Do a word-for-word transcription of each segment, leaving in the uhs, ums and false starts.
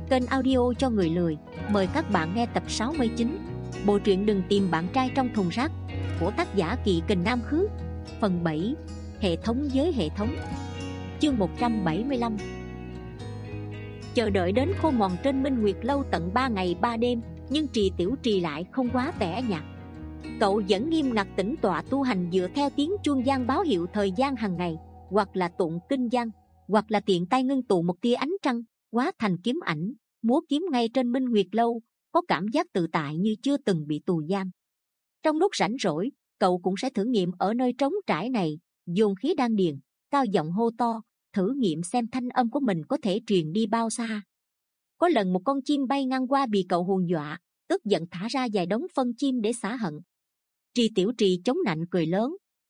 Kênh audio cho người lười. Mời các bạn nghe tập sáu mươi chín. Bộ truyện Đừng tìm bạn trai trong thùng rác của tác giả Kỵ Kình Nam Khứ. Phần bảy. Hệ thống với hệ thống. Chương một trăm bảy mươi lăm. Chờ đợi đến khô mòn trên Minh Nguyệt lâu tận ba ngày ba đêm, nhưng Trì Tiểu Trì lại không quá tẻ nhạt. Cậu vẫn nghiêm ngặt tĩnh tọa tu hành dựa theo tiếng chuông giang báo hiệu thời gian hàng ngày, hoặc là tụng kinh văn, hoặc là tiện tay ngưng tụ một tia ánh trăng, hóa thành kiếm ảnh, múa kiếm ngay trên Minh Nguyệt lâu, có cảm giác tự tại như chưa từng bị tù giam. Trong lúc rảnh rỗi, cậu cũng sẽ thử nghiệm ở nơi trống trải này, dồn khí đan điền, cao giọng hô to, thử nghiệm xem thanh âm của mình có thể truyền đi bao xa. Có lần một con chim bay ngang qua bị cậu hù dọa, tức giận thả ra vài đống phân chim để xả hận. Trì Tiểu Trì chống nạnh cười lớn.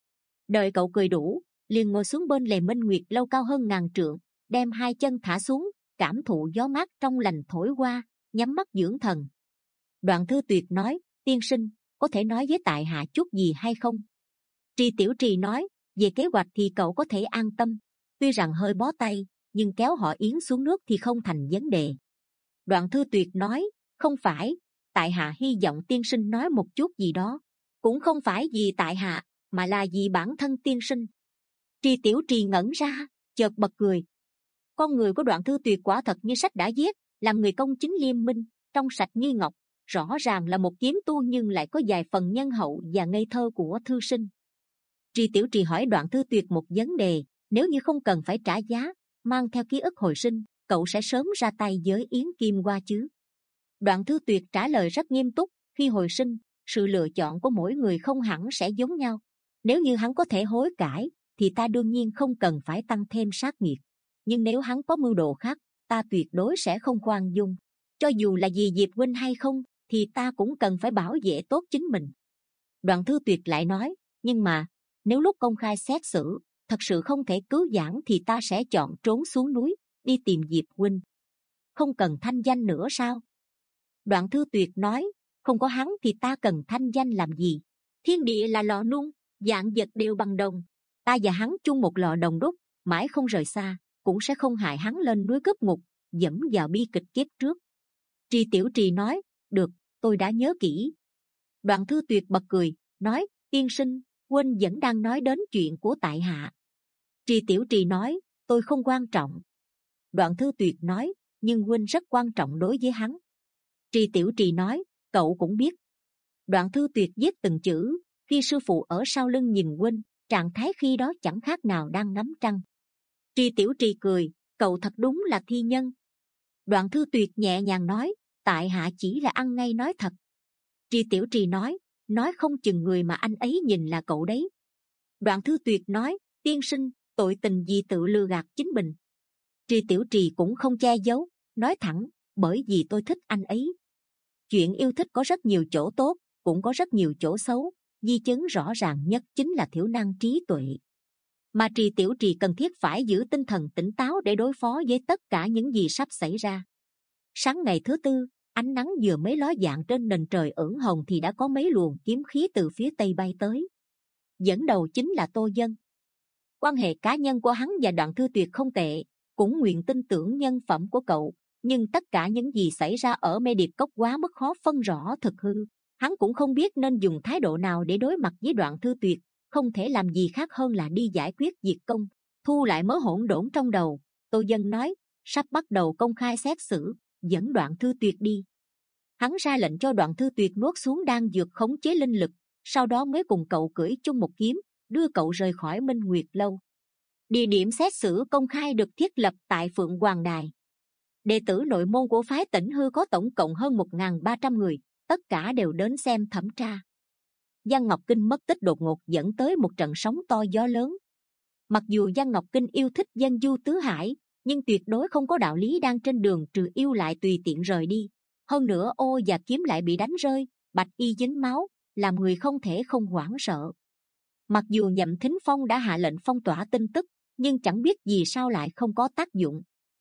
Đợi cậu cười đủ, liền ngồi xuống bên lề Minh Nguyệt lâu cao hơn ngàn trượng, đem hai chân thả xuống, cảm thụ gió mát trong lành thổi qua, nhắm mắt dưỡng thần. Đoạn Thư Tuyệt nói, tiên sinh, có thể nói với tại hạ chút gì hay không? Trì Tiểu Trì nói, về kế hoạch thì cậu có thể an tâm, tuy rằng hơi bó tay, nhưng kéo họ Yến xuống nước thì không thành vấn đề. Đoạn Thư Tuyệt nói, không phải, tại hạ hy vọng tiên sinh nói một chút gì đó, cũng không phải vì tại hạ, mà là vì bản thân tiên sinh. Trì Tiểu Trì ngẩn ra, chợt bật cười. Con người của Đoạn Thư Tuyệt quả thật như sách đã viết, làm người công chính liêm minh, trong sạch như ngọc, rõ ràng là một kiếm tu nhưng lại có vài phần nhân hậu và ngây thơ của thư sinh. Trì Tiểu Trì hỏi Đoạn Thư Tuyệt một vấn đề, nếu như không cần phải trả giá, mang theo ký ức hồi sinh, cậu sẽ sớm ra tay với Yến Kim Hoa chứ? Đoạn Thư Tuyệt trả lời rất nghiêm túc, khi hồi sinh, sự lựa chọn của mỗi người không hẳn sẽ giống nhau. Nếu như hắn có thể hối cải, thì ta đương nhiên không cần phải tăng thêm sát nghiệt. Nhưng nếu hắn có mưu đồ khác, ta tuyệt đối sẽ không khoan dung. Cho dù là vì Diệp huynh hay không, thì ta cũng cần phải bảo vệ tốt chính mình. Đoạn Thư Tuyệt lại nói, nhưng mà nếu lúc công khai xét xử thật sự không thể cứu vãn thì ta sẽ chọn trốn xuống núi, đi tìm Diệp huynh. Không cần thanh danh nữa sao? Đoạn Thư Tuyệt nói, không có hắn thì ta cần thanh danh làm gì? Thiên địa là lò nung, vạn vật đều bằng đồng. Ta và hắn chung một lò đồng đúc, mãi không rời xa, cũng sẽ không hại hắn lên núi cướp ngục, dẫm vào bi kịch kiếp trước. Trì Tiểu Trì nói, được, tôi đã nhớ kỹ. Đoạn Thư Tuyệt bật cười, nói, tiên sinh, huynh vẫn đang nói đến chuyện của tại hạ. Trì Tiểu Trì nói, tôi không quan trọng. Đoạn Thư Tuyệt nói, nhưng huynh rất quan trọng đối với hắn. Trì Tiểu Trì nói, cậu cũng biết. Đoạn Thư Tuyệt viết từng chữ, khi sư phụ ở sau lưng nhìn huynh, trạng thái khi đó chẳng khác nào đang ngắm trăng. Trì Tiểu Trì cười, cậu thật đúng là thi nhân. Đoạn Thư Tuyệt nhẹ nhàng nói, tại hạ chỉ là ăn ngay nói thật. Trì Tiểu Trì nói, nói không chừng người mà anh ấy nhìn là cậu đấy. Đoạn Thư Tuyệt nói, tiên sinh, tội tình gì tự lừa gạt chính mình. Trì Tiểu Trì cũng không che giấu, nói thẳng, bởi vì tôi thích anh ấy. Chuyện yêu thích có rất nhiều chỗ tốt, cũng có rất nhiều chỗ xấu, di chứng rõ ràng nhất chính là thiểu năng trí tuệ. Mà Trì Tiểu Trì cần thiết phải giữ tinh thần tỉnh táo để đối phó với tất cả những gì sắp xảy ra. Sáng ngày thứ tư, ánh nắng vừa mới ló dạng trên nền trời ửng hồng thì đã có mấy luồng kiếm khí từ phía tây bay tới. Dẫn đầu chính là Tô Dân. Quan hệ cá nhân của hắn và Đoạn Thư Tuyệt không tệ, cũng nguyện tin tưởng nhân phẩm của cậu. Nhưng tất cả những gì xảy ra ở Mê Điệp Cốc quá mức khó phân rõ thực hư. Hắn cũng không biết nên dùng thái độ nào để đối mặt với Đoạn Thư Tuyệt, không thể làm gì khác hơn là đi giải quyết diệt công, thu lại mớ hỗn độn trong đầu. Tô Dân nói, sắp bắt đầu công khai xét xử, dẫn Đoạn Thư Tuyệt đi. Hắn ra lệnh cho Đoạn Thư Tuyệt nuốt xuống đan dược khống chế linh lực, sau đó mới cùng cậu cưỡi chung một kiếm, đưa cậu rời khỏi Minh Nguyệt lâu. Địa điểm xét xử công khai được thiết lập tại Phượng Hoàng Đài. Đệ tử nội môn của phái Tĩnh Hư có tổng cộng hơn một nghìn ba trăm người, tất cả đều đến xem thẩm tra. Giang Ngọc Kinh mất tích đột ngột dẫn tới một trận sóng to gió lớn. Mặc dù Giang Ngọc Kinh yêu thích dân du tứ hải, nhưng tuyệt đối không có đạo lý đang trên đường trừ yêu lại tùy tiện rời đi. Hơn nữa ô và kiếm lại bị đánh rơi, bạch y dính máu, làm người không thể không hoảng sợ. Mặc dù Nhậm Thính Phong đã hạ lệnh phong tỏa tin tức, nhưng chẳng biết vì sao lại không có tác dụng.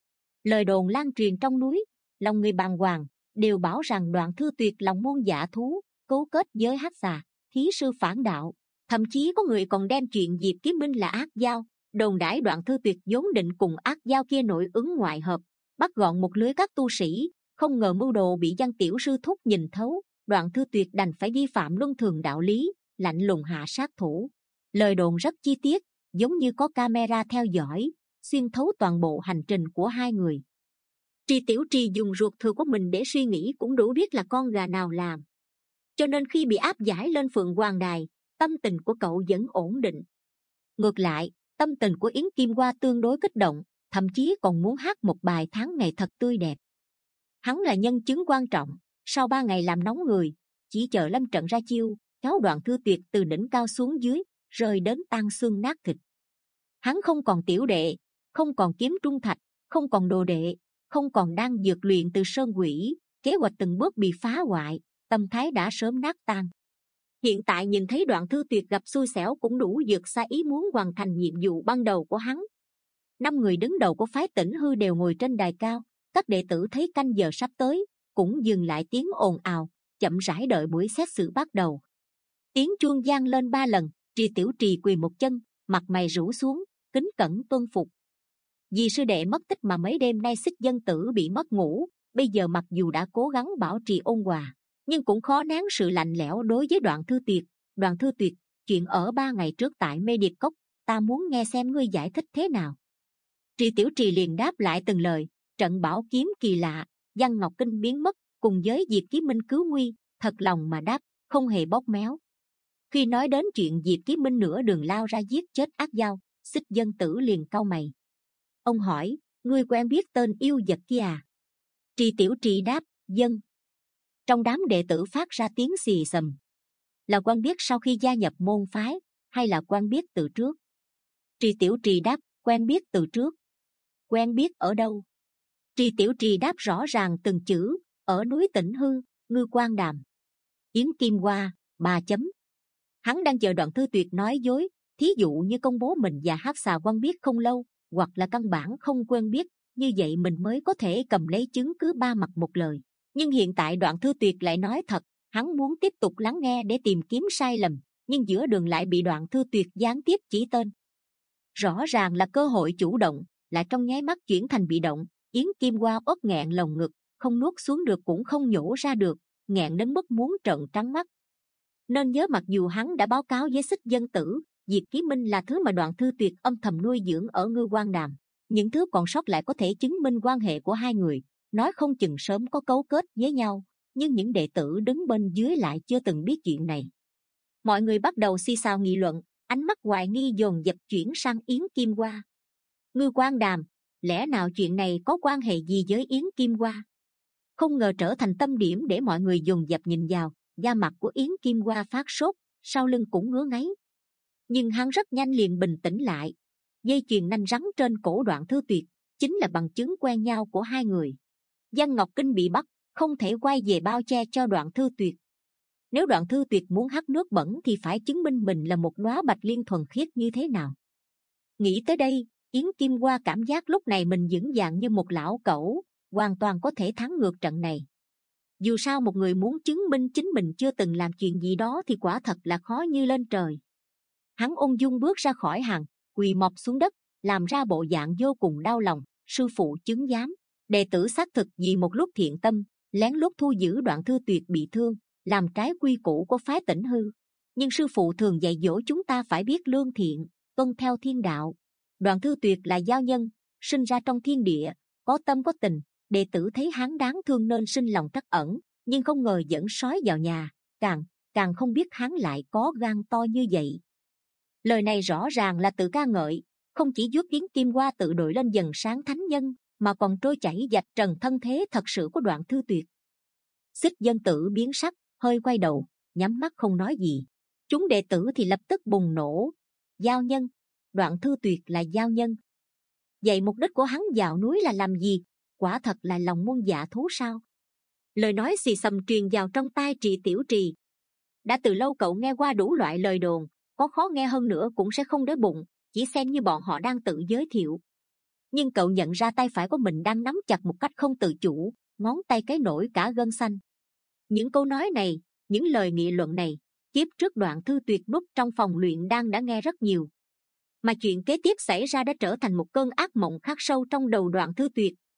Lời đồn lan truyền trong núi, lòng người bàng hoàng, đều bảo rằng Đoạn Thư Tuyệt lòng môn dạ thú, cấu kết với hắc xà, thí sư phản đạo. Thậm chí có người còn đem chuyện Diệp Kiếm Minh là ác giao, đồn đãi Đoạn Thư Tuyệt vốn định cùng ác giao kia nội ứng ngoại hợp, bắt gọn một lưới các tu sĩ. Không ngờ mưu đồ bị Giang tiểu sư thúc nhìn thấu, Đoạn Thư Tuyệt đành phải vi phạm luân thường đạo lý, lạnh lùng hạ sát thủ. Lời đồn rất chi tiết, giống như có camera theo dõi, xuyên thấu toàn bộ hành trình của hai người. Tri Tiểu Trì dùng ruột thừa của mình để suy nghĩ cũng đủ biết là con gà nào làm. Cho nên khi bị áp giải lên Phượng Hoàng Đài, tâm tình của cậu vẫn ổn định. Ngược lại, tâm tình của Yến Kim Hoa tương đối kích động, thậm chí còn muốn hát một bài tháng ngày thật tươi đẹp. Hắn là nhân chứng quan trọng, sau ba ngày làm nóng người, chỉ chờ lâm trận ra chiêu, kéo Đoạn Thư Tuyệt từ đỉnh cao xuống dưới, rơi đến tan xương nát thịt. Hắn không còn tiểu đệ, không còn kiếm trung thạch, không còn đồ đệ, không còn đang dược luyện từ sơn quỷ, kế hoạch từng bước bị phá hoại, tâm thái đã sớm nát tan. Hiện tại nhìn thấy Đoạn Thư Tuyệt gặp xui xẻo cũng đủ vượt xa ý muốn hoàn thành nhiệm vụ ban đầu của hắn. Năm người đứng đầu của phái Tĩnh Hư đều ngồi trên đài cao, các đệ tử thấy canh giờ sắp tới, cũng dừng lại tiếng ồn ào, chậm rãi đợi buổi xét xử bắt đầu. Tiếng chuông vang lên ba lần, Tri Tiểu Trì quỳ một chân, mặt mày rũ xuống, kính cẩn tuân phục. Vì sư đệ mất tích mà mấy đêm nay Xích Dân Tử bị mất ngủ, bây giờ mặc dù đã cố gắng bảo trì ôn hòa, nhưng cũng khó nén sự lạnh lẽo đối với Đoạn Thư Tuyệt. Đoạn Thư Tuyệt, chuyện ở ba ngày trước tại Mê Điệp Cốc, ta muốn nghe xem ngươi giải thích thế nào. Tri Tiểu Trì liền đáp lại từng lời. Trận bảo kiếm kỳ lạ, Giang Ngọc Kinh biến mất, cùng với Diệp Ký Minh cứu nguy, thật lòng mà đáp, không hề bóp méo. Khi nói đến chuyện Diệp Ký Minh nửa đường lao ra giết chết Ác Dao, Xích Dân Tử liền cau mày. Ông hỏi, ngươi quen biết tên yêu vật kia à? Tri Tiểu Trì đáp, dân. Trong đám đệ tử phát ra tiếng xì xầm. Là quen biết sau khi gia nhập môn phái, hay là quen biết từ trước? Tri Tiểu Trì đáp, quen biết từ trước. Quen biết ở đâu? Tri Tiểu Trì đáp rõ ràng từng chữ, ở núi Tĩnh Hư, Ngư Quan Đàm. Yến Kim Hoa, ba chấm. Hắn đang chờ Đoạn Thư Tuyệt nói dối, thí dụ như công bố mình và Hắc Xà quen biết không lâu, hoặc là căn bản không quen biết, như vậy mình mới có thể cầm lấy chứng cứ ba mặt một lời. Nhưng hiện tại Đoạn Thư Tuyệt lại nói thật, hắn muốn tiếp tục lắng nghe để tìm kiếm sai lầm, nhưng giữa đường lại bị Đoạn Thư Tuyệt gián tiếp chỉ tên. Rõ ràng là cơ hội chủ động, lại trong nháy mắt chuyển thành bị động. Yến Kim Hoa uất nghẹn lồng ngực, không nuốt xuống được cũng không nhổ ra được, nghẹn đến mức muốn trợn trắng mắt. Nên nhớ mặc dù hắn đã báo cáo với Xích Dân Tử, Diệp Ký Minh là thứ mà Đoạn Thư Tuyệt âm thầm nuôi dưỡng ở Ngư Quan Đàm, những thứ còn sót lại có thể chứng minh quan hệ của hai người, nói không chừng sớm có cấu kết với nhau, nhưng những đệ tử đứng bên dưới lại chưa từng biết chuyện này. Mọi người bắt đầu xì xào nghị luận, ánh mắt hoài nghi dồn dập chuyển sang Yến Kim Hoa. Ngư Quan Đàm, lẽ nào chuyện này có quan hệ gì với Yến Kim Hoa? Không ngờ trở thành tâm điểm để mọi người dồn dập nhìn vào. Da mặt của Yến Kim Hoa phát sốt, sau lưng cũng ngứa ngáy. Nhưng hắn rất nhanh liền bình tĩnh lại. Dây chuyền nanh rắn trên cổ Đoạn Thư Tuyệt chính là bằng chứng quen nhau của hai người. Giang Ngọc Kinh bị bắt, không thể quay về bao che cho Đoạn Thư Tuyệt. Nếu Đoạn Thư Tuyệt muốn hắt nước bẩn thì phải chứng minh mình là một đóa bạch liên thuần khiết như thế nào. Nghĩ tới đây, Yến Kim Hoa cảm giác lúc này mình vững vàng như một lão cẩu, hoàn toàn có thể thắng ngược trận này. Dù sao một người muốn chứng minh chính mình chưa từng làm chuyện gì đó thì quả thật là khó như lên trời. Hắn ung dung bước ra khỏi hàng, quỳ mọp xuống đất, làm ra bộ dạng vô cùng đau lòng. Sư phụ chứng giám, đệ tử xác thực vì một lúc thiện tâm, lén lút thu giữ Đoạn Thư Tuyệt bị thương, làm trái quy củ của phái Tĩnh Hư. Nhưng sư phụ thường dạy dỗ chúng ta phải biết lương thiện, tuân theo thiên đạo. Đoạn Thư Tuyệt là giao nhân, sinh ra trong thiên địa, có tâm có tình. Đệ tử thấy hắn đáng thương nên sinh lòng trắc ẩn, nhưng không ngờ dẫn sói vào nhà, càng càng không biết hắn lại có gan to như vậy. Lời này rõ ràng là tự ca ngợi, không chỉ giúp Yến Kim Hoa tự đội lên dần sáng thánh nhân, mà còn trôi chảy vạch trần thân thế thật sự của Đoạn Thư Tuyệt. Xích Dân Tử biến sắc, hơi quay đầu, nhắm mắt không nói gì. Chúng đệ tử thì lập tức bùng nổ. Giao nhân, Đoạn Thư Tuyệt là giao nhân. Vậy mục đích của hắn vào núi là làm gì? Quả thật là lòng muôn dạ thú sao? Lời nói xì xầm truyền vào trong tai Trì Tiểu Trì. Đã từ lâu cậu nghe qua đủ loại lời đồn, có khó nghe hơn nữa cũng sẽ không để bụng, chỉ xem như bọn họ đang tự giới thiệu. Nhưng cậu nhận ra tay phải của mình đang nắm chặt một cách không tự chủ, ngón tay cái nổi cả gân xanh. Những câu nói này, những lời nghị luận này, kiếp trước Đoạn Thư Tuyệt núp trong phòng luyện đan đã nghe rất nhiều. Mà chuyện kế tiếp xảy ra đã trở thành một cơn ác mộng khắc sâu trong đầu Đoạn Thư Tuyệt.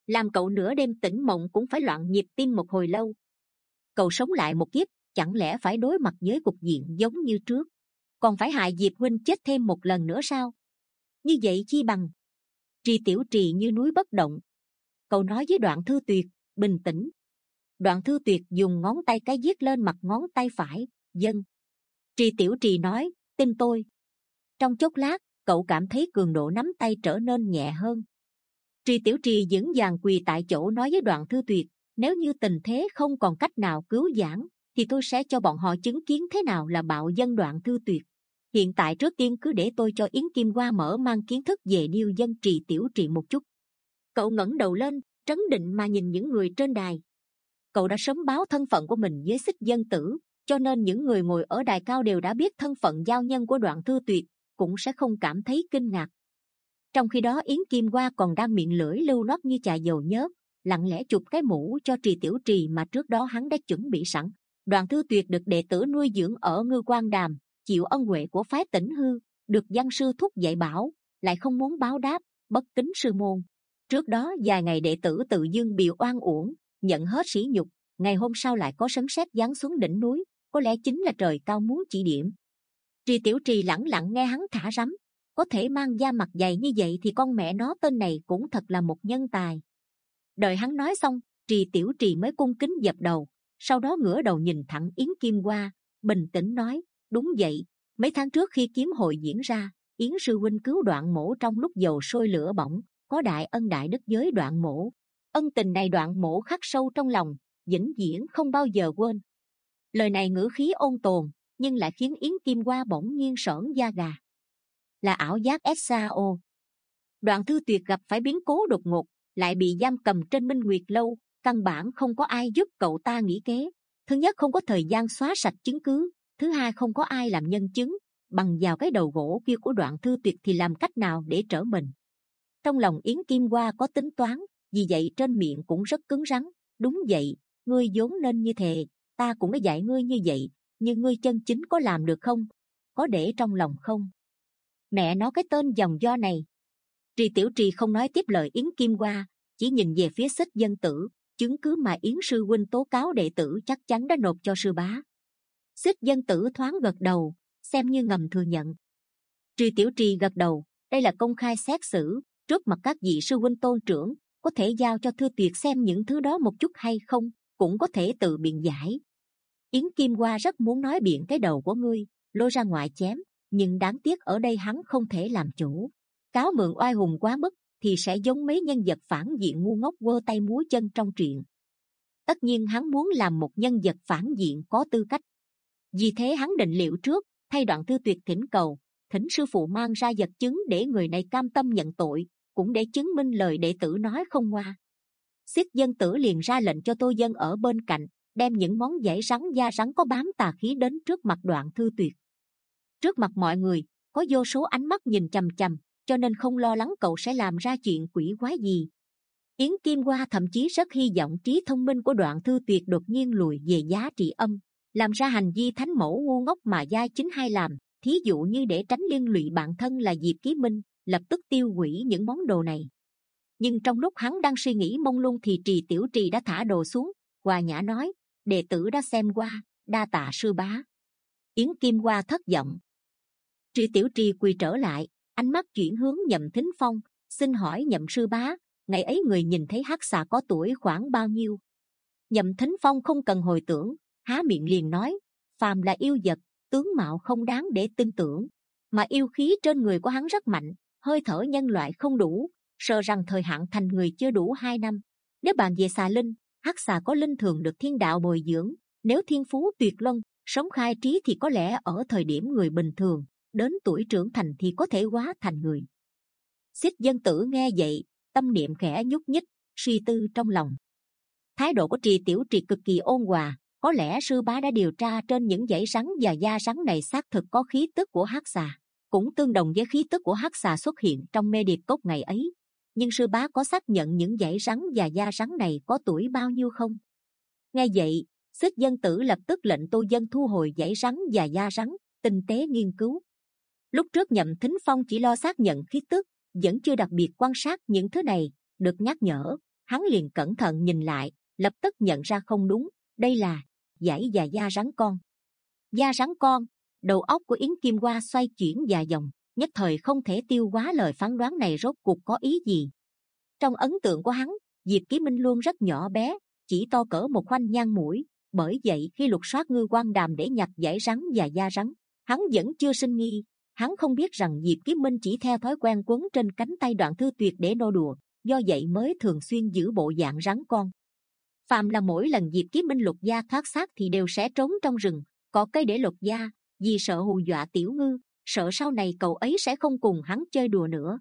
làm cậu nửa đêm tỉnh mộng cũng phải loạn nhịp tim một hồi lâu. Cậu sống lại một kiếp, chẳng lẽ phải đối mặt với cục diện giống như trước, còn phải hại Diệp huynh chết thêm một lần nữa sao? Như vậy chi bằng. Trì Tiểu Trì như núi bất động. Cậu nói với Đoạn Thư Tuyệt, bình tĩnh. Đoạn Thư Tuyệt dùng ngón tay cái viết lên mặt ngón tay phải, dân. Trì Tiểu Trì nói, tin tôi. Trong chốc lát, cậu cảm thấy cường độ nắm tay trở nên nhẹ hơn. Trì Tiểu Trì vững vàng quỳ tại chỗ nói với Đoạn Thư Tuyệt, nếu như tình thế không còn cách nào cứu vãn, thì tôi sẽ cho bọn họ chứng kiến thế nào là bạo dân. Đoạn Thư Tuyệt, hiện tại trước tiên cứ để tôi cho Yến Kim Hoa mở mang kiến thức về điêu dân. Trì Tiểu Trì một chút. Cậu ngẩng đầu lên, trấn định mà nhìn những người trên đài. Cậu đã sớm báo thân phận của mình với Xích Dân Tử, cho nên những người ngồi ở đài cao đều đã biết thân phận giao nhân của Đoạn Thư Tuyệt, cũng sẽ không cảm thấy kinh ngạc. Trong khi đó Yến Kim Hoa còn đang miệng lưỡi lưu loát như chà dầu nhớt, lặng lẽ chụp cái mũ cho Trì Tiểu Trì mà trước đó hắn đã chuẩn bị sẵn. Đoạn Thư Tuyệt được đệ tử nuôi dưỡng ở Ngư Quan Đàm, chịu ân huệ của phái Tĩnh Hư, được văn sư thúc dạy bảo, lại không muốn báo đáp, bất kính sư môn. Trước đó vài ngày đệ tử tự dưng bị oan uổng, nhận hết sỉ nhục, ngày hôm sau lại có sấm sét giáng xuống đỉnh núi, có lẽ chính là trời cao muốn chỉ điểm. Trì Tiểu Trì lẳng lặng nghe hắn thả rắm, có thể mang da mặt dày như vậy thì con mẹ nó tên này cũng thật là một nhân tài. Đợi hắn nói xong, Trì Tiểu Trì mới cung kính dập đầu, sau đó ngửa đầu nhìn thẳng Yến Kim Hoa, bình tĩnh nói, đúng vậy, mấy tháng trước khi kiếm hội diễn ra, Yến sư huynh cứu Đoạn Mỗ trong lúc dầu sôi lửa bỏng, có đại ân đại đức với Đoạn Mỗ. Ân tình này Đoạn Mỗ khắc sâu trong lòng, vĩnh viễn không bao giờ quên. Lời này ngữ khí ôn tồn, nhưng lại khiến Yến Kim Hoa bỗng nhiên sởn da gà. Là ảo giác sao? Đoạn Thư Tuyệt gặp phải biến cố đột ngột, lại bị giam cầm trên Minh Nguyệt Lâu, căn bản không có ai giúp cậu ta nghĩ kế. Thứ nhất, không có thời gian xóa sạch chứng cứ, thứ hai, không có ai làm nhân chứng. Bằng vào cái đầu gỗ kia của Đoạn Thư Tuyệt thì làm cách nào để trở mình? Trong lòng Yến Kim Hoa có tính toán, vì vậy trên miệng cũng rất cứng rắn. Đúng vậy, ngươi vốn nên như thế, ta cũng đã dạy ngươi như vậy, nhưng ngươi chân chính có làm được không? Có để trong lòng không? Mẹ nó cái tên dòng do này. Trì Tiểu Trì không nói tiếp lời Yến Kim Hoa, chỉ nhìn về phía Xích Dân Tử, chứng cứ mà Yến sư huynh tố cáo đệ tử chắc chắn đã nộp cho sư bá. Xích Dân Tử thoáng gật đầu, xem như ngầm thừa nhận. Trì Tiểu Trì gật đầu, đây là công khai xét xử, trước mặt các vị sư huynh tôn trưởng, có thể giao cho Thư Tuyệt xem những thứ đó một chút hay không, cũng có thể tự biện giải. Yến Kim Hoa rất muốn nói biện cái đầu của ngươi, lôi ra ngoài chém, nhưng đáng tiếc ở đây hắn không thể làm chủ. Cáo mượn oai hùng quá mức thì sẽ giống mấy nhân vật phản diện ngu ngốc quơ tay múa chân trong truyện. Tất nhiên hắn muốn làm một nhân vật phản diện có tư cách, vì thế hắn định liệu trước, thay Đoạn Thư Tuyệt thỉnh cầu, thỉnh sư phụ mang ra vật chứng để người này cam tâm nhận tội, cũng để chứng minh lời đệ tử nói không ngoa. Xích Dân Tử liền ra lệnh cho Tô Dân ở bên cạnh, đem những món giấy rắn da rắn có bám tà khí đến trước mặt Đoạn Thư Tuyệt. Trước mặt mọi người, có vô số ánh mắt nhìn chằm chằm, cho nên không lo lắng cậu sẽ làm ra chuyện quỷ quái gì. Yến Kim Hoa thậm chí rất hy vọng trí thông minh của Đoạn Thư Tuyệt đột nhiên lùi về giá trị âm, làm ra hành vi thánh mẫu ngu ngốc mà giai chính hay làm, thí dụ như để tránh liên lụy bạn thân là Diệp Ký Minh, lập tức tiêu hủy những món đồ này. Nhưng trong lúc hắn đang suy nghĩ mông lung thì Trì Tiểu Trì đã thả đồ xuống, hòa nhã nói, đệ tử đã xem qua, đa tạ sư bá. Yến Kim Hoa thất vọng. Trì Tiểu Trì quỳ trở lại, ánh mắt chuyển hướng Nhậm Thính Phong, xin hỏi Nhậm sư bá, ngày ấy người nhìn thấy hắc xà có tuổi khoảng bao nhiêu? Nhậm Thính Phong không cần hồi tưởng, há miệng liền nói, phàm là yêu vật, tướng mạo không đáng để tin tưởng, mà yêu khí trên người của hắn rất mạnh, hơi thở nhân loại không đủ, sợ rằng thời hạn thành người chưa đủ hai năm. Nếu bàn về xà linh, hắc xà có linh thường được thiên đạo bồi dưỡng, nếu thiên phú tuyệt luân, sống khai trí thì có lẽ ở thời điểm người bình thường, đến tuổi trưởng thành thì có thể hóa thành người. Xích Dân Tử nghe vậy, tâm niệm khẽ nhúc nhích, suy tư trong lòng. Thái độ của Trì Tiểu Trì cực kỳ ôn hòa, có lẽ sư bá đã điều tra trên những dãy rắn và da rắn này xác thực có khí tức của hắc xà, cũng tương đồng với khí tức của hắc xà xuất hiện trong mê điệp cốc ngày ấy. Nhưng sư bá có xác nhận những dãy rắn và da rắn này có tuổi bao nhiêu không? Nghe vậy, Xích Dân Tử lập tức lệnh Tô Dân thu hồi dãy rắn và da rắn, tinh tế nghiên cứu. Lúc trước Nhậm Thính Phong chỉ lo xác nhận khí tức, vẫn chưa đặc biệt quan sát những thứ này, được nhắc nhở, Hắn liền cẩn thận nhìn lại, lập tức nhận ra không đúng, đây là dãy và da rắn con. Da rắn con. Đầu óc của Yến Kim Hoa xoay chuyển dài dòng, nhất thời không thể tiêu hóa lời phán đoán này rốt cuộc có ý gì. Trong ấn tượng của hắn, Diệp Chí Minh luôn rất nhỏ bé, chỉ to cỡ một khoanh nhang mũi. Bởi vậy khi lục soát Ngư Quan Đàm để nhặt dãy rắn và da rắn, hắn vẫn chưa sinh nghi. Hắn không biết rằng Diệp Chí Minh chỉ theo thói quen quấn trên cánh tay Đoạn Thư Tuyệt để nô đùa, do vậy mới thường xuyên giữ bộ dạng rắn con. Phàm là mỗi lần Diệp Chí Minh lục gia thoát xác thì đều sẽ trốn trong rừng, có cây để lục gia, vì sợ hù dọa Tiểu Ngư, sợ sau này cậu ấy sẽ không cùng hắn chơi đùa nữa.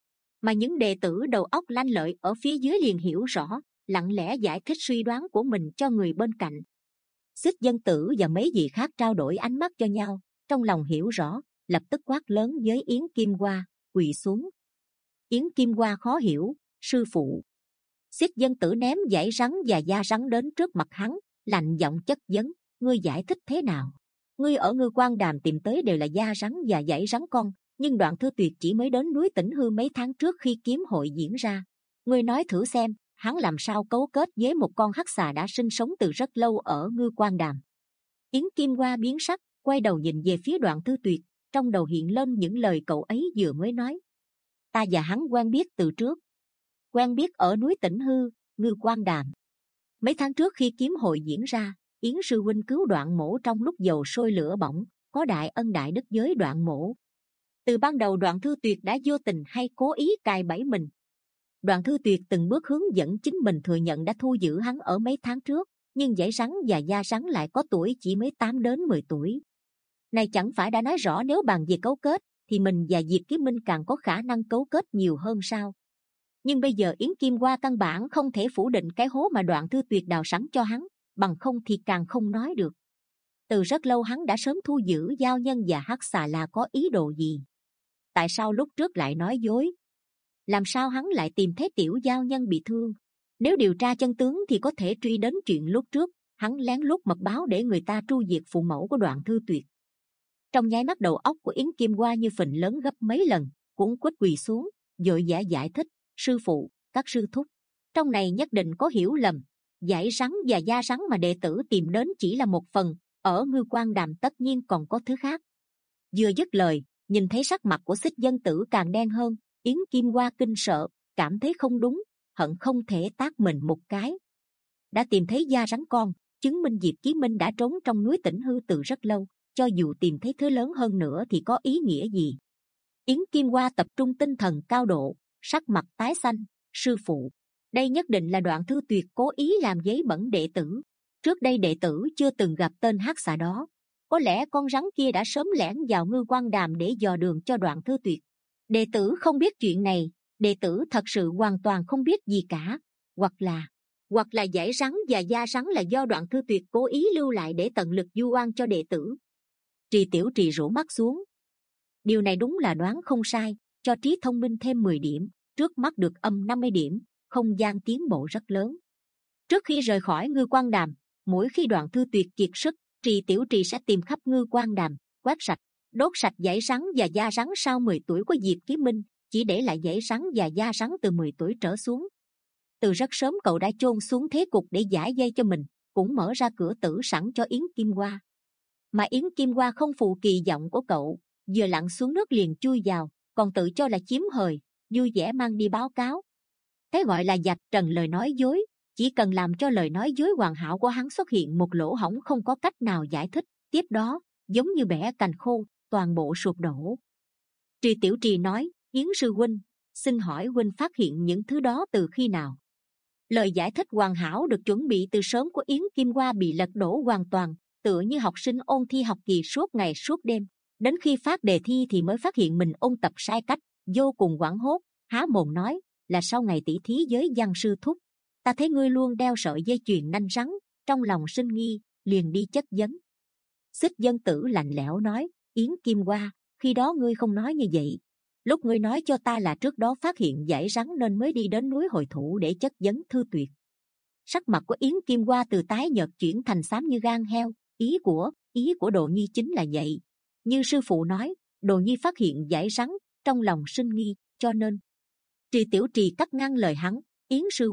Mà những đệ tử đầu óc lanh lợi ở phía dưới liền hiểu rõ, lặng lẽ giải thích suy đoán của mình cho người bên cạnh. Xích Dân Tử và mấy vị khác trao đổi ánh mắt cho nhau, trong lòng hiểu rõ, lập tức quát lớn với Yến Kim Hoa, quỳ xuống. Yến Kim Hoa khó hiểu, sư phụ. Xích Dân Tử ném dãy rắn và da rắn đến trước mặt hắn, lạnh giọng chất vấn, ngươi giải thích thế nào? Ngươi ở Ngư Quan Đàm tìm tới đều là da rắn và dãy rắn con, nhưng Đoạn Thư Tuyệt chỉ mới đến núi Tĩnh Hư mấy tháng trước khi kiếm hội diễn ra. Ngươi nói thử xem, hắn làm sao cấu kết với một con hắc xà đã sinh sống từ rất lâu ở Ngư Quan Đàm? Yến Kim Hoa biến sắc, quay đầu nhìn về phía Đoạn Thư Tuyệt, trong đầu hiện lên những lời cậu ấy vừa mới nói. Ta và hắn quen biết từ trước, quen biết ở núi Tĩnh Hư, Ngư Quan Đàm. Mấy tháng trước khi kiếm hội diễn ra, Yến sư huynh cứu Đoạn Mỗ trong lúc dầu sôi lửa bỏng, có đại ân đại đức với Đoạn Mỗ. Từ ban đầu Đoạn Thư Tuyệt đã vô tình hay cố ý cài bẫy mình. Đoạn Thư Tuyệt từng bước hướng dẫn chính mình thừa nhận đã thu giữ hắn ở mấy tháng trước, nhưng dãy rắn và da rắn lại có tuổi chỉ mới tám đến mười tuổi. Này chẳng phải đã nói rõ nếu bàn về cấu kết, thì mình và Diệp Chí Minh càng có khả năng cấu kết nhiều hơn sao? Nhưng bây giờ Yến Kim Hoa căn bản không thể phủ định cái hố mà Đoạn Thư Tuyệt đào sẵn cho hắn, bằng không thì càng không nói được. Từ rất lâu hắn đã sớm thu giữ giao nhân và hắc xà là có ý đồ gì? Tại sao lúc trước lại nói dối? Làm sao hắn lại tìm thấy tiểu giao nhân bị thương? Nếu điều tra chân tướng thì có thể truy đến chuyện lúc trước hắn lén lút mật báo để người ta tru diệt phụ mẫu của Đoạn Thư Tuyệt. Trong nháy mắt đầu óc của Yến Kim Hoa như phình lớn gấp mấy lần, cuống quýt quỳ xuống, vội vã giải thích, sư phụ, các sư thúc, trong này nhất định có hiểu lầm. Dãy rắn và da rắn mà đệ tử tìm đến chỉ là một phần, ở Ngư Quan Đàm tất nhiên còn có thứ khác. Vừa dứt lời, nhìn thấy sắc mặt của Xích Dân Tử càng đen hơn, Yến Kim Hoa kinh sợ, cảm thấy không đúng, hận không thể tát mình một cái. Đã tìm thấy da rắn con, chứng minh Diệp Chí Minh đã trốn trong núi Tĩnh Hư từ rất lâu, cho dù tìm thấy thứ lớn hơn nữa thì có ý nghĩa gì? Yến Kim Hoa tập trung tinh thần cao độ, sắc mặt tái xanh, sư phụ, đây nhất định là Đoạn Thư Tuyệt cố ý làm giấy bẩn đệ tử. Trước đây đệ tử chưa từng gặp tên hắc xà đó, có lẽ con rắn kia đã sớm lẻn vào Ngư Quan Đàm để dò đường cho Đoạn Thư Tuyệt. Đệ tử không biết chuyện này, đệ tử thật sự hoàn toàn không biết gì cả. Hoặc là, hoặc là dãy rắn và da rắn là do Đoạn Thư Tuyệt cố ý lưu lại để tận lực du oan cho đệ tử. Trì Tiểu Trì rũ mắt xuống. Điều này đúng là đoán không sai, cho trí thông minh thêm mười điểm, trước mắt được âm năm mươi điểm, không gian tiến bộ rất lớn. Trước khi rời khỏi Ngư Quan Đàm, mỗi khi Đoạn Thư Tuyệt kiệt sức, Trì Tiểu Trì sẽ tìm khắp Ngư Quan Đàm, quét sạch, đốt sạch dãy rắn và da rắn sau mười tuổi của Diệp Chí Minh, chỉ để lại dãy rắn và da rắn từ mười tuổi trở xuống. Từ rất sớm cậu đã chôn xuống thế cục để giải dây cho mình, cũng mở ra cửa tử sẵn cho Yến Kim Hoa. Mà Yến Kim Hoa không phụ kỳ vọng của cậu, vừa lặn xuống nước liền chui vào, còn tự cho là chiếm hời, vui vẻ mang đi báo cáo. Cái gọi là vạch trần lời nói dối, chỉ cần làm cho lời nói dối hoàn hảo của hắn xuất hiện một lỗ hổng không có cách nào giải thích, tiếp đó giống như bẻ cành khô, toàn bộ sụp đổ. Trì Tiểu Trì nói, Yến sư huynh, xin hỏi huynh phát hiện những thứ đó từ khi nào? Lời giải thích hoàn hảo được chuẩn bị từ sớm của Yến Kim Hoa bị lật đổ hoàn toàn, tựa như học sinh ôn thi học kỳ suốt ngày suốt đêm, đến khi phát đề thi thì mới phát hiện mình ôn tập sai cách, vô cùng hoảng hốt, há mồm nói là sau ngày tỷ thí với Văn sư thúc, ta thấy ngươi luôn đeo sợi dây chuyền nanh rắn, trong lòng sinh nghi, liền đi chất vấn. Xích Dân Tử lạnh lẽo nói, Yến Kim Hoa, khi đó ngươi không nói như vậy. Lúc ngươi nói cho ta là trước đó phát hiện dãy rắn nên mới đi đến núi Hồi Thụ để chất vấn Thư Tuyệt. Sắc mặt của Yến Kim Hoa từ tái nhợt chuyển thành xám như gan heo. Ý của ý của Đồ Nhi chính là vậy. Như sư phụ nói, Đồ Nhi phát hiện dãy rắn, trong lòng sinh nghi, cho nên. Trì Tiểu Trì cắt ngang lời hắn, Yến sư huynh,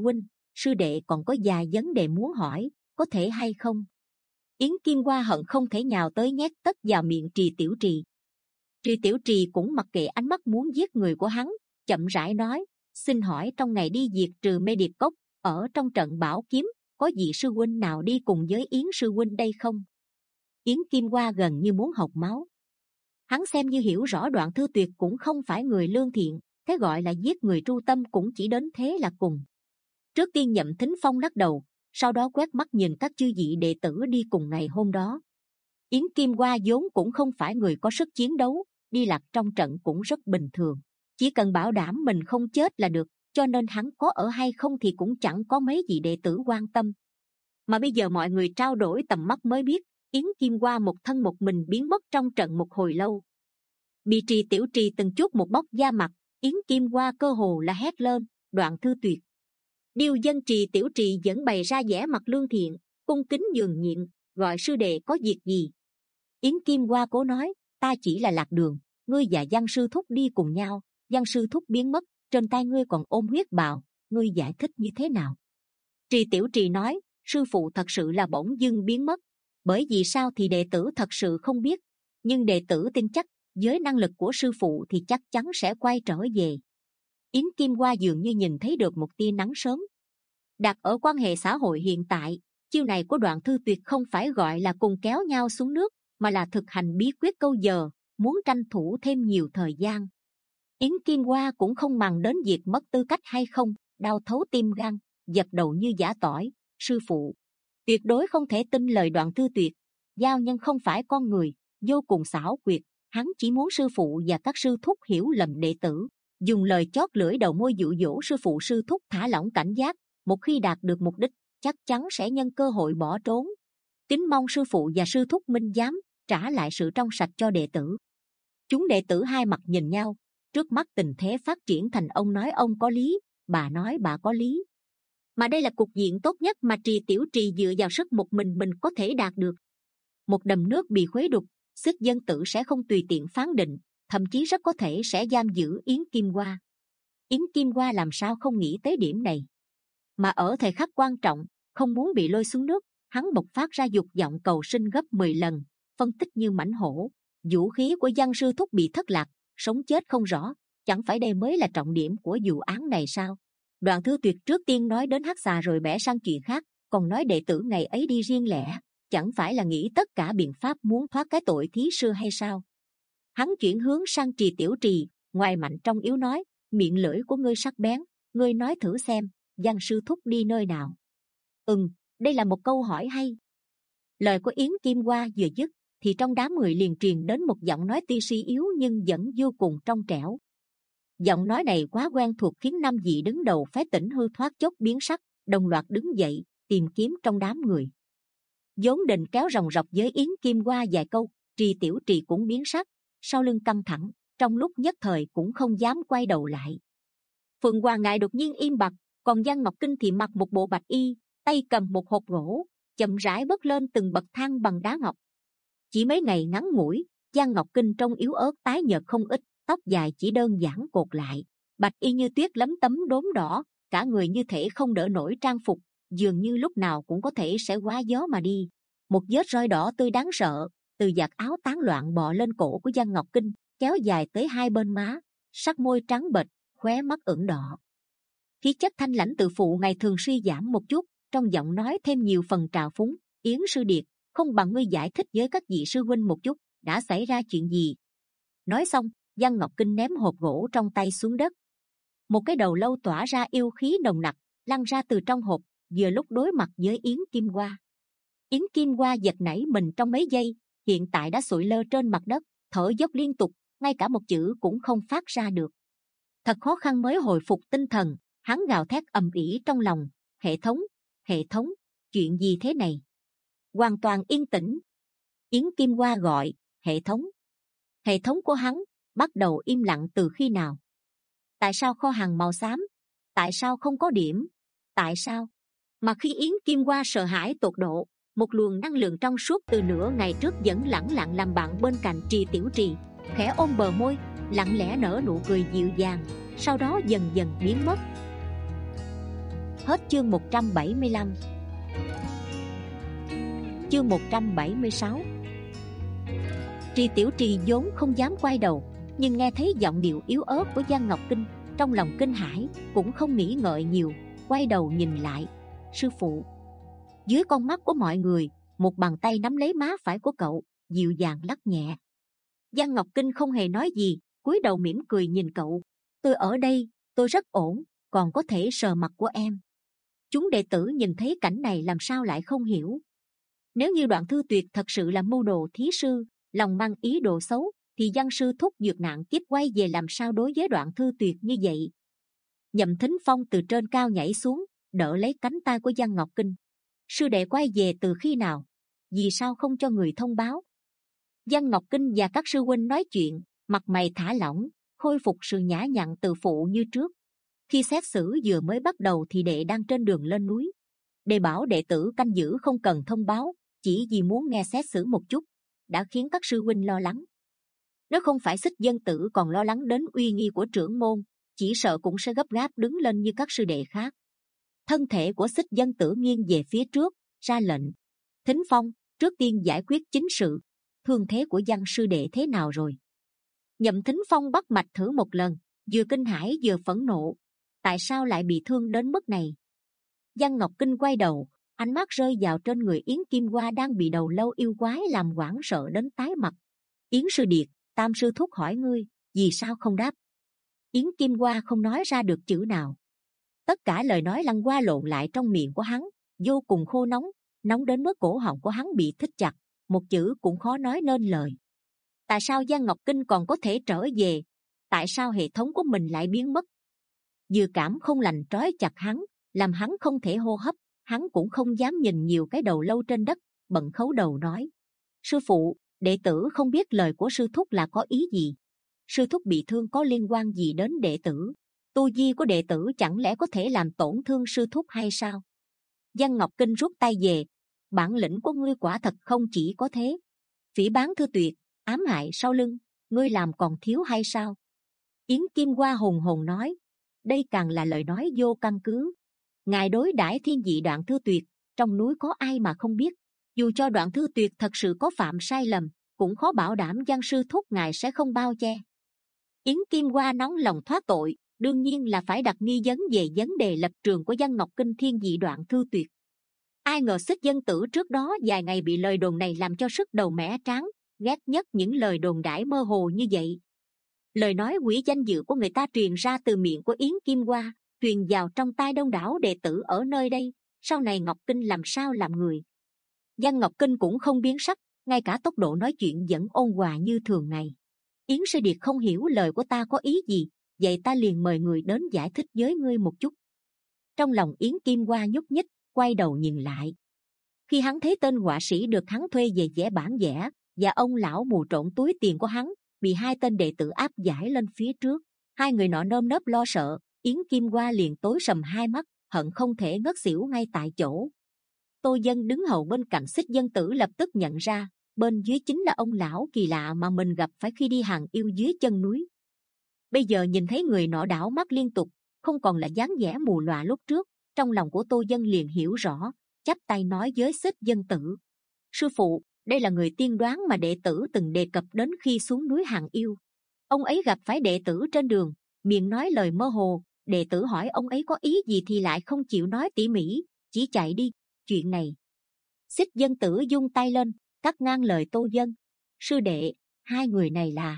sư đệ còn có vài vấn đề muốn hỏi, có thể hay không? Yến Kim Hoa hận không thể nhào tới nhét tất vào miệng Trì Tiểu Trì. Trì Tiểu Trì cũng mặc kệ ánh mắt muốn giết người của hắn, chậm rãi nói, xin hỏi trong ngày đi diệt trừ mê điệp cốc, ở trong trận bảo kiếm, có vị sư huynh nào đi cùng với Yến sư huynh đây không? Yến Kim Hoa gần như muốn hộc máu. Hắn xem như hiểu rõ Đoạn Thư Tuyệt cũng không phải người lương thiện, thế gọi là giết người tru tâm cũng chỉ đến thế là cùng. Trước tiên Nhậm Thính Phong lắc đầu, sau đó quét mắt nhìn các chư vị đệ tử đi cùng ngày hôm đó. Yến Kim Hoa vốn cũng không phải người có sức chiến đấu, đi lạc trong trận cũng rất bình thường, chỉ cần bảo đảm mình không chết là được, cho nên hắn có ở hay không thì cũng chẳng có mấy vị đệ tử quan tâm. Mà bây giờ mọi người trao đổi tầm mắt mới biết, Yến Kim Hoa một thân một mình biến mất trong trận một hồi lâu. Bị Trì Tiểu Trì từng chút một bóc da mặt, Yến Kim Hoa cơ hồ là hét lên, Đoạn Thư Tuyệt. Điêu dân Trì Tiểu Trì vẫn bày ra vẻ mặt lương thiện, cung kính nhường nhịn, gọi sư đệ có việc gì. Yến Kim Hoa cố nói, ta chỉ là lạc đường, ngươi và Văn sư thúc đi cùng nhau, Văn sư thúc biến mất, trên tay ngươi còn ôm huyết bào, ngươi giải thích như thế nào? Trì Tiểu Trì nói, sư phụ thật sự là bỗng dưng biến mất, bởi vì sao thì đệ tử thật sự không biết, nhưng đệ tử tin chắc với năng lực của sư phụ thì chắc chắn sẽ quay trở về. Yến Kim Hoa dường như nhìn thấy được một tia nắng sớm. Đặt ở quan hệ xã hội hiện tại, chiêu này của Đoạn Thư Tuyệt không phải gọi là cùng kéo nhau xuống nước, mà là thực hành bí quyết câu giờ, muốn tranh thủ thêm nhiều thời gian. Yến Kim Hoa cũng không màng đến việc mất tư cách hay không, đau thấu tim gan, dập đầu như giã tỏi, sư phụ, tuyệt đối không thể tin lời Đoạn Thư Tuyệt, giao nhân không phải con người, vô cùng xảo quyệt, hắn chỉ muốn sư phụ và các sư thúc hiểu lầm đệ tử, dùng lời chót lưỡi đầu môi dụ dỗ sư phụ sư thúc thả lỏng cảnh giác, một khi đạt được mục đích chắc chắn sẽ nhân cơ hội bỏ trốn. Kính mong sư phụ và sư thúc minh giám trả lại sự trong sạch cho đệ tử. Chúng đệ tử hai mặt nhìn nhau, trước mắt tình thế phát triển thành ông nói ông có lý, bà nói bà có lý, mà đây là cục diện tốt nhất mà Trì Tiểu Trì dựa vào sức một mình mình có thể đạt được. Một đầm nước bị khuấy đục, sức dân tử sẽ không tùy tiện phán định, thậm chí rất có thể sẽ giam giữ Yến Kim Hoa. Yến Kim Hoa làm sao không nghĩ tới điểm này, mà ở thời khắc quan trọng, không muốn bị lôi xuống nước, hắn bộc phát ra dục vọng cầu sinh gấp mười lần, phân tích như mãnh hổ. Vũ khí của Văn sư thúc bị thất lạc, sống chết không rõ, chẳng phải đây mới là trọng điểm của vụ án này sao? Đoạn Thư Tuyệt trước tiên nói đến hắc xà rồi bẻ sang chuyện khác, còn nói đệ tử ngày ấy đi riêng lẻ, chẳng phải là nghĩ tất cả biện pháp muốn thoát cái tội thí sư hay sao? Hắn chuyển hướng sang Trì Tiểu Trì, ngoài mạnh trong yếu nói, miệng lưỡi của ngươi sắc bén, ngươi nói thử xem, Văn sư thúc đi nơi nào? Ừm, đây là một câu hỏi hay. Lời của Yến Kim Hoa vừa dứt, thì trong đám người liền truyền đến một giọng nói tuy suy yếu nhưng vẫn vô cùng trong trẻo. Giọng nói này quá quen thuộc khiến năm vị đứng đầu phái Tỉnh Hư thoát chốc biến sắc, đồng loạt đứng dậy tìm kiếm trong đám người. Vốn định kéo ròng rọc với Yến Kim Hoa vài câu, Trì Tiểu Trì cũng biến sắc, sau lưng căng thẳng, trong lúc nhất thời cũng không dám quay đầu lại. Phượng Hoàng Ngại đột nhiên im bặt, còn Giang Ngọc Kinh thì mặc một bộ bạch y, tay cầm một hộp gỗ, chậm rãi bước lên từng bậc thang bằng đá ngọc. Chỉ mấy ngày ngắn ngủi, Giang Ngọc Kinh trông yếu ớt tái nhợt không ít, tóc dài chỉ đơn giản cột lại, bạch y như tuyết lấm tấm đốm đỏ, cả người như thể không đỡ nổi trang phục, dường như lúc nào cũng có thể sẽ quá gió mà đi. Một vết roi đỏ tươi đáng sợ từ vạt áo tán loạn bò lên cổ của Giang Ngọc Kinh, kéo dài tới hai bên má, sắc môi trắng bệch, khóe mắt ửng đỏ. Khí chất thanh lãnh tự phụ ngày thường suy giảm một chút, trong giọng nói thêm nhiều phần trào phúng. Yến sư điệt, không bằng ngươi giải thích với các vị sư huynh một chút, đã xảy ra chuyện gì? Nói xong, Giang Ngọc Kinh ném hộp gỗ trong tay xuống đất. Một cái đầu lâu tỏa ra yêu khí nồng nặc lăn ra từ trong hộp, vừa lúc đối mặt với Yến Kim Hoa. Yến Kim Hoa giật nảy mình trong mấy giây, hiện tại đã sụi lơ trên mặt đất, thở dốc liên tục, ngay cả một chữ cũng không phát ra được. Thật khó khăn mới hồi phục tinh thần, hắn gào thét ầm ĩ trong lòng, hệ thống, hệ thống, chuyện gì thế này? Hoàn toàn yên tĩnh. Yến Kim Hoa gọi, hệ thống. Hệ thống của hắn bắt đầu im lặng từ khi nào? Tại sao kho hàng màu xám? Tại sao không có điểm? Tại sao? Mà khi Yến Kim Hoa sợ hãi tột độ, một luồng năng lượng trong suốt từ nửa ngày trước vẫn lẳng lặng làm bạn bên cạnh Trì Tiểu Trì, khẽ ôm bờ môi, lặng lẽ nở nụ cười dịu dàng, sau đó dần dần biến mất. Hết chương một trăm bảy mươi lăm. Chương một trăm bảy mươi sáu. Trì Tiểu Trì vốn không dám quay đầu, nhưng nghe thấy giọng điệu yếu ớt của Giang Ngọc Kinh, trong lòng kinh hãi, cũng không nghĩ ngợi nhiều, quay đầu nhìn lại. Sư phụ. Dưới con mắt của mọi người, một bàn tay nắm lấy má phải của cậu, dịu dàng lắc nhẹ. Giang Ngọc Kinh không hề nói gì, cúi đầu mỉm cười nhìn cậu. Tôi ở đây, tôi rất ổn, còn có thể sờ mặt của em. Chúng đệ tử nhìn thấy cảnh này làm sao lại không hiểu. Nếu như Đoạn Thư Tuyệt thật sự là mưu đồ thí sư, lòng mang ý đồ xấu, thì Giang sư thúc dược nạn kiếp quay về làm sao đối với Đoạn Thư Tuyệt như vậy? Nhậm Thính Phong từ trên cao nhảy xuống, đỡ lấy cánh tay của Giang Ngọc Kinh. Sư đệ quay về từ khi nào? Vì sao không cho người thông báo? Giang Ngọc Kinh và các sư huynh nói chuyện, mặt mày thả lỏng, khôi phục sự nhã nhặn tự phụ như trước. Khi xét xử vừa mới bắt đầu thì đệ đang trên đường lên núi. Đệ bảo đệ tử canh giữ không cần thông báo, chỉ vì muốn nghe xét xử một chút, đã khiến các sư huynh lo lắng. Nếu không phải Xích Dân Tử còn lo lắng đến uy nghi của trưởng môn, chỉ sợ cũng sẽ gấp gáp đứng lên như các sư đệ khác. Thân thể của Xích Dân Tử nghiêng về phía trước, ra lệnh. Thính Phong, trước tiên giải quyết chính sự. Thương thế của Giang sư đệ thế nào rồi? Nhậm Thính Phong bắt mạch thử một lần, vừa kinh hãi vừa phẫn nộ. Tại sao lại bị thương đến mức này? Giang Ngọc Kinh quay đầu, ánh mắt rơi vào trên người Yến Kim Hoa đang bị đầu lâu yêu quái làm hoảng sợ đến tái mặt. Yến sư điệt, Tam sư thúc hỏi ngươi, vì sao không đáp? Yến Kim Hoa không nói ra được chữ nào. Tất cả lời nói lăn qua lộn lại trong miệng của hắn, vô cùng khô nóng, nóng đến mức cổ họng của hắn bị thít chặt, một chữ cũng khó nói nên lời. Tại sao Giang Ngọc Kinh còn có thể trở về? Tại sao hệ thống của mình lại biến mất? Dự cảm không lành trói chặt hắn, làm hắn không thể hô hấp. Hắn cũng không dám nhìn nhiều cái đầu lâu trên đất, bận khấu đầu nói: sư phụ, đệ tử không biết lời của sư thúc là có ý gì. Sư thúc bị thương có liên quan gì đến đệ tử? Tu vi của đệ tử chẳng lẽ có thể làm tổn thương sư thúc hay sao? Giang Ngọc Kinh rút tay về. Bản lĩnh của ngươi quả thật không chỉ có thế. Phỉ báng Thư Tuyệt, ám hại sau lưng, ngươi làm còn thiếu hay sao? Yến Kim Hoa hùng hồn nói. Đây càng là lời nói vô căn cứ. Ngài đối đãi thiên dị Đoạn Thư Tuyệt, trong núi có ai mà không biết? Dù cho Đoạn Thư Tuyệt thật sự có phạm sai lầm, cũng khó bảo đảm Giang sư thúc ngài sẽ không bao che. Yến Kim Hoa nóng lòng thoát tội, đương nhiên là phải đặt nghi vấn về vấn đề lập trường của Giang Ngọc Kinh thiên dị Đoạn Thư Tuyệt. Ai ngờ Xích Dân Tử trước đó vài ngày bị lời đồn này làm cho sức đầu mẻ tráng, ghét nhất những lời đồn đãi mơ hồ như vậy. Lời nói hủy danh dự của người ta truyền ra từ miệng của Yến Kim Hoa, truyền vào trong tai đông đảo đệ tử ở nơi đây, sau này Ngọc Kinh làm sao làm người? Giang Ngọc Kinh cũng không biến sắc, ngay cả tốc độ nói chuyện vẫn ôn hòa như thường ngày. Yến sư điệt không hiểu lời của ta có ý gì, vậy ta liền mời người đến giải thích với ngươi một chút. Trong lòng Yến Kim Hoa nhúc nhích, quay đầu nhìn lại. Khi hắn thấy tên họa sĩ được hắn thuê về vẽ bản vẽ và ông lão mù trộn túi tiền của hắn bị hai tên đệ tử áp giải lên phía trước, hai người nọ nơm nớp lo sợ. Yến Kim Hoa liền tối sầm hai mắt, hận không thể ngất xỉu ngay tại chỗ. Tô Dân đứng hầu bên cạnh Xích Dân Tử lập tức nhận ra, bên dưới chính là ông lão kỳ lạ mà mình gặp phải khi đi hàng yêu dưới chân núi. Bây giờ nhìn thấy người nọ đảo mắt liên tục, không còn là dáng vẻ mù lòa lúc trước, trong lòng của Tô Dân liền hiểu rõ, chắp tay nói với Xích Dân Tử: sư phụ, đây là người tiên đoán mà đệ tử từng đề cập đến khi xuống núi hàng yêu. Ông ấy gặp phải đệ tử trên đường, miệng nói lời mơ hồ. Đệ tử hỏi ông ấy có ý gì thì lại không chịu nói tỉ mỉ, chỉ chạy đi. Chuyện này. Xích Dân Tử dung tay lên, cắt ngang lời Tô Dân. Sư đệ, hai người này là...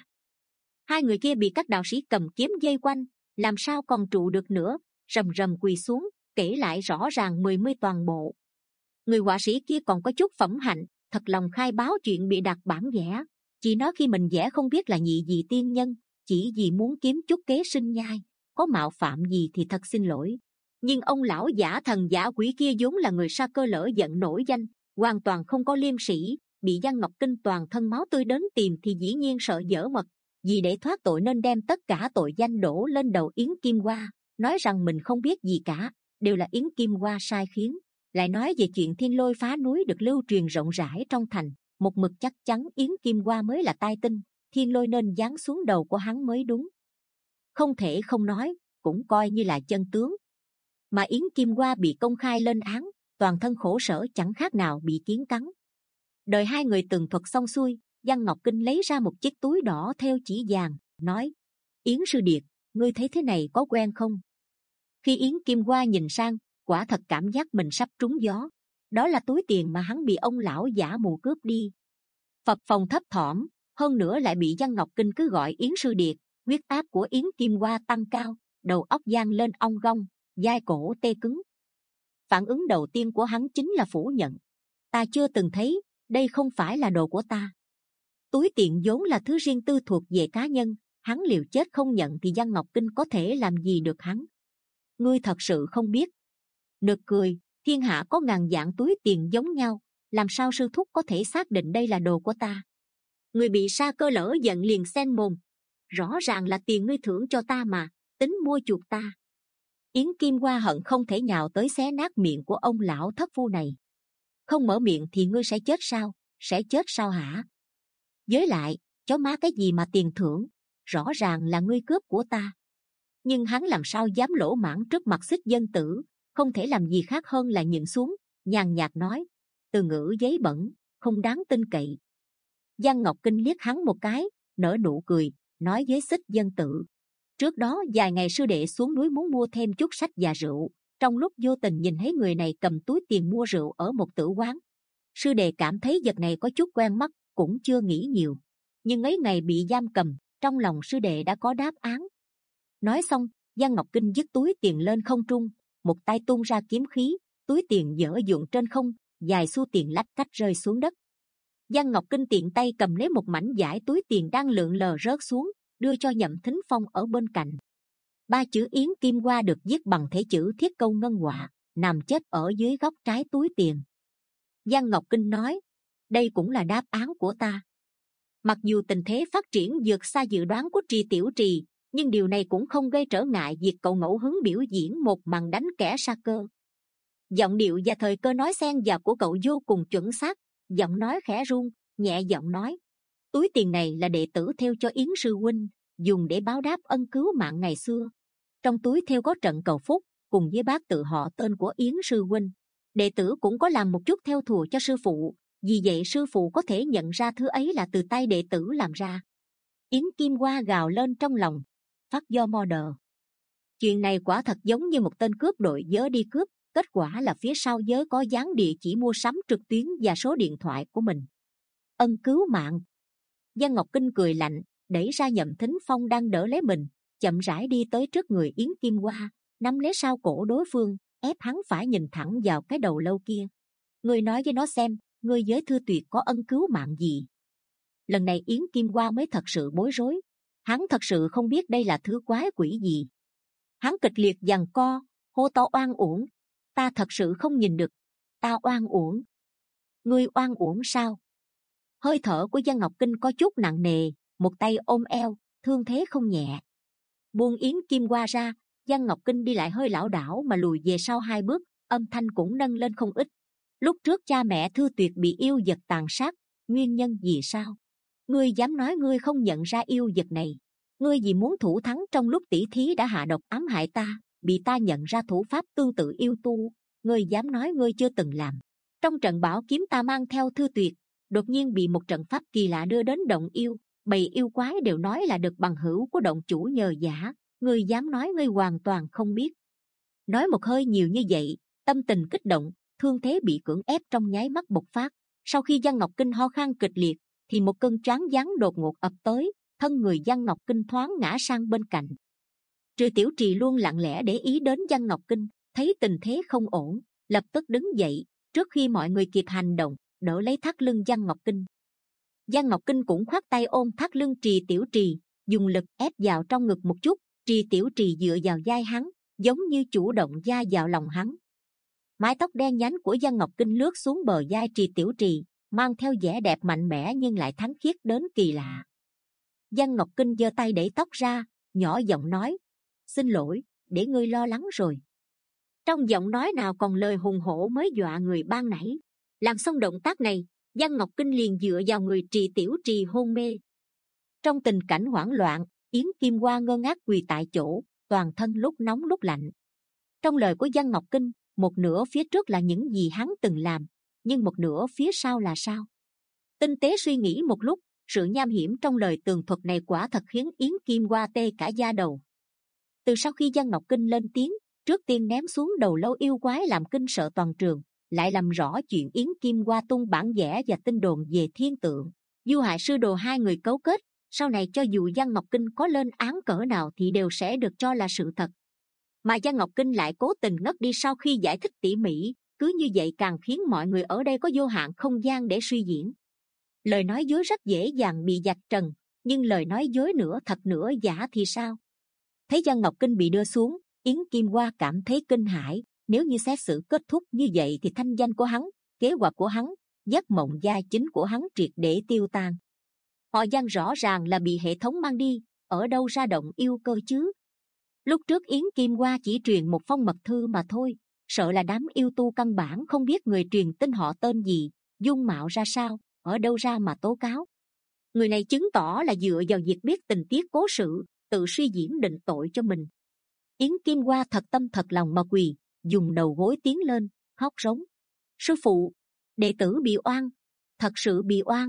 Hai người kia bị các đạo sĩ cầm kiếm dây quanh, làm sao còn trụ được nữa, rầm rầm quỳ xuống, kể lại rõ ràng mười mươi toàn bộ. Người họa sĩ kia còn có chút phẩm hạnh, thật lòng khai báo chuyện bị đặt bản vẽ. Chỉ nói khi mình vẽ không biết là nhị gì tiên nhân, chỉ vì muốn kiếm chút kế sinh nhai. Có mạo phạm gì thì thật xin lỗi. Nhưng ông lão giả thần giả quỷ kia vốn là người sa cơ lỡ giận nổi danh, hoàn toàn không có liêm sĩ, bị Giang Ngọc Kinh toàn thân máu tươi đến tìm thì dĩ nhiên sợ dở mật. Vì để thoát tội nên đem tất cả tội danh đổ lên đầu Yến Kim Hoa, nói rằng mình không biết gì cả, đều là Yến Kim Hoa sai khiến. Lại nói về chuyện thiên lôi phá núi được lưu truyền rộng rãi trong thành, một mực chắc chắn Yến Kim Hoa mới là tai tinh, thiên lôi nên giáng xuống đầu của hắn mới đúng. Không thể không nói, cũng coi như là chân tướng. mà Yến Kim Hoa bị công khai lên án, toàn thân khổ sở chẳng khác nào bị kiến cắn. Đợi hai người tường thuật xong xuôi, Giang Ngọc Kinh lấy ra một chiếc túi đỏ theo chỉ vàng, nói: Yến sư điệt, ngươi thấy thế này có quen không? Khi Yến Kim Hoa nhìn sang, quả thật cảm giác mình sắp trúng gió. Đó là túi tiền mà hắn bị ông lão giả mù cướp đi. Phập phồng thấp thỏm, hơn nữa lại bị Giang Ngọc Kinh cứ gọi Yến sư điệt, huyết áp của Yến Kim Hoa tăng cao, đầu óc giang lên ong gong, vai cổ tê cứng. Phản ứng đầu tiên của hắn chính là phủ nhận: ta chưa từng thấy, đây không phải là đồ của ta. Túi tiền vốn là thứ riêng tư thuộc về cá nhân, hắn liều chết không nhận thì Giang Ngọc Kinh có thể làm gì được hắn? Ngươi thật sự không biết? Nực cười, thiên hạ có ngàn dạng túi tiền giống nhau, làm sao sư thúc có thể xác định đây là đồ của ta? Người bị sa cơ lỡ giận liền xen mồm: rõ ràng là tiền ngươi thưởng cho ta mà, tính mua chuộc ta. Yến Kim Hoa hận không thể nhào tới xé nát miệng của ông lão thất phu này. Không mở miệng thì ngươi sẽ chết sao? Sẽ chết sao hả? Với lại, chó má cái gì mà tiền thưởng, rõ ràng là ngươi cướp của ta. Nhưng hắn làm sao dám lỗ mãng trước mặt Xích Dân Tử, không thể làm gì khác hơn là nhịn xuống, nhàn nhạt nói: từ ngữ giấy bẩn, không đáng tin cậy. Giang Ngọc Kinh liếc hắn một cái, nở nụ cười, nói với Xích Dân Tử: trước đó vài ngày sư đệ xuống núi muốn mua thêm chút sách và rượu, trong lúc vô tình nhìn thấy người này cầm túi tiền mua rượu ở một tử quán. Sư đệ cảm thấy vật này có chút quen mắt, cũng chưa nghĩ nhiều. Nhưng ấy ngày bị giam cầm, trong lòng sư đệ đã có đáp án. Nói xong, Giang Ngọc Kinh dứt túi tiền lên không trung, một tay tung ra kiếm khí, túi tiền dở dụng trên không, vài xu tiền lách cách rơi xuống đất. Giang Ngọc Kinh tiện tay cầm lấy một mảnh vải túi tiền đang lượn lờ rớt xuống, đưa cho Nhậm Thính Phong ở bên cạnh. Ba chữ Yến Kim Hoa được viết bằng thể chữ thiết câu ngân họa, nằm chết ở dưới góc trái túi tiền. Giang Ngọc Kinh nói: đây cũng là đáp án của ta. Mặc dù tình thế phát triển vượt xa dự đoán của Trì Tiểu Trì, nhưng điều này cũng không gây trở ngại việc cậu ngẫu hứng biểu diễn một màn đánh kẻ sa cơ. Giọng điệu và thời cơ nói xen vào của cậu vô cùng chuẩn xác, giọng nói khẽ run, nhẹ giọng nói: túi tiền này là đệ tử theo cho Yến sư huynh, dùng để báo đáp ân cứu mạng ngày xưa. Trong túi theo có trận cầu phúc, cùng với bát tự họ tên của Yến sư huynh. Đệ tử cũng có làm một chút theo thùa cho sư phụ, vì vậy sư phụ có thể nhận ra thứ ấy là từ tay đệ tử làm ra. Yến Kim Hoa gào lên trong lòng: phát do mo đờ. Chuyện này quả thật giống như một tên cướp đội vớ đi cướp, kết quả là phía sau vớ có dán địa chỉ mua sắm trực tuyến và số điện thoại của mình. Ân cứu mạng. Giang Ngọc Kinh cười lạnh, đẩy ra Nhậm Thính Phong đang đỡ lấy mình, chậm rãi đi tới trước người Yến Kim Hoa, nắm lấy sau cổ đối phương, ép hắn phải nhìn thẳng vào cái đầu lâu kia. Ngươi nói với nó xem, ngươi với Thư Tuyệt có ân cứu mạng gì? Lần này Yến Kim Hoa mới thật sự bối rối. Hắn thật sự không biết đây là thứ quái quỷ gì. Hắn kịch liệt giằng co, hô to oan uổng. Ta thật sự không nhìn được. Ta oan uổng. Ngươi oan uổng sao? Hơi thở của Giang Ngọc Kinh có chút nặng nề, một tay ôm eo, thương thế không nhẹ. Buông Yến Kim Hoa ra, Giang Ngọc Kinh đi lại hơi lảo đảo mà lùi về sau hai bước, âm thanh cũng nâng lên không ít. Lúc trước cha mẹ Thư Tuyệt bị yêu vật tàn sát, nguyên nhân vì sao? Ngươi dám nói ngươi không nhận ra yêu vật này? Ngươi vì muốn thủ thắng trong lúc tỷ thí đã hạ độc ám hại ta, bị ta nhận ra thủ pháp tương tự yêu tu. Ngươi dám nói ngươi chưa từng làm? Trong trận bảo kiếm ta mang theo Thư Tuyệt, đột nhiên bị một trận pháp kỳ lạ đưa đến động yêu, bầy yêu quái đều nói là được bằng hữu của động chủ nhờ giả. Ngươi dám nói ngươi hoàn toàn không biết? Nói một hơi nhiều như vậy, tâm tình kích động, thương thế bị cưỡng ép trong nháy mắt bộc phát. Sau khi Giang Ngọc Kinh ho khan kịch liệt, thì một cơn choáng váng đột ngột ập tới, thân người Giang Ngọc Kinh thoáng ngã sang bên cạnh. Trừ Tiểu Trì luôn lặng lẽ để ý đến Giang Ngọc Kinh, thấy tình thế không ổn, lập tức đứng dậy, trước khi mọi người kịp hành động, đỡ lấy thắt lưng Giang Ngọc Kinh. Giang Ngọc Kinh cũng khoác tay ôm thắt lưng Trì Tiểu Trì, dùng lực ép vào trong ngực một chút. Trì Tiểu Trì dựa vào vai hắn, giống như chủ động da vào lòng hắn. Mái tóc đen nhánh của Giang Ngọc Kinh lướt xuống bờ vai Trì Tiểu Trì, mang theo vẻ đẹp mạnh mẽ nhưng lại thánh khiết đến kỳ lạ. Giang Ngọc Kinh giơ tay đẩy tóc ra, nhỏ giọng nói: xin lỗi, để ngươi lo lắng rồi. Trong giọng nói nào còn lời hùng hổ mới dọa người ban nãy. Làm xong động tác này, Giang Ngọc Kinh liền dựa vào người Trì Tiểu Trì hôn mê. Trong tình cảnh hoảng loạn, Yến Kim Hoa ngơ ngác quỳ tại chỗ, toàn thân lúc nóng lúc lạnh. Trong lời của Giang Ngọc Kinh, một nửa phía trước là những gì hắn từng làm, nhưng một nửa phía sau là sao? Tinh tế suy nghĩ một lúc, sự nham hiểm trong lời tường thuật này quả thật khiến Yến Kim Hoa tê cả da đầu. Từ sau khi Giang Ngọc Kinh lên tiếng, trước tiên ném xuống đầu lâu yêu quái làm kinh sợ toàn trường, lại làm rõ chuyện Yến Kim Hoa tung bản vẽ và tin đồn về thiên tượng, du hại sư đồ hai người cấu kết. Sau này cho dù Giang Ngọc Kinh có lên án cỡ nào thì đều sẽ được cho là sự thật. Mà Giang Ngọc Kinh lại cố tình ngất đi sau khi giải thích tỉ mỉ, cứ như vậy càng khiến mọi người ở đây có vô hạn không gian để suy diễn. Lời nói dối rất dễ dàng bị vạch trần, nhưng lời nói dối nửa thật nửa giả thì sao? Thấy Giang Ngọc Kinh bị đưa xuống, Yến Kim Hoa cảm thấy kinh hãi. Nếu như xét xử kết thúc như vậy thì thanh danh của hắn, kế hoạch của hắn, giấc mộng gia chính của hắn triệt để tiêu tan. Họ Giang rõ ràng là bị hệ thống mang đi, ở đâu ra động yêu cơ chứ? Lúc trước Yến Kim Hoa chỉ truyền một phong mật thư mà thôi, sợ là đám yêu tu căn bản không biết người truyền tin họ tên gì, dung mạo ra sao, ở đâu ra mà tố cáo. Người này chứng tỏ là dựa vào việc biết tình tiết cố sự, tự suy diễn định tội cho mình. Yến Kim Hoa thật tâm thật lòng mà quỳ, dùng đầu gối tiến lên, khóc rống: sư phụ, đệ tử bị oan, thật sự bị oan.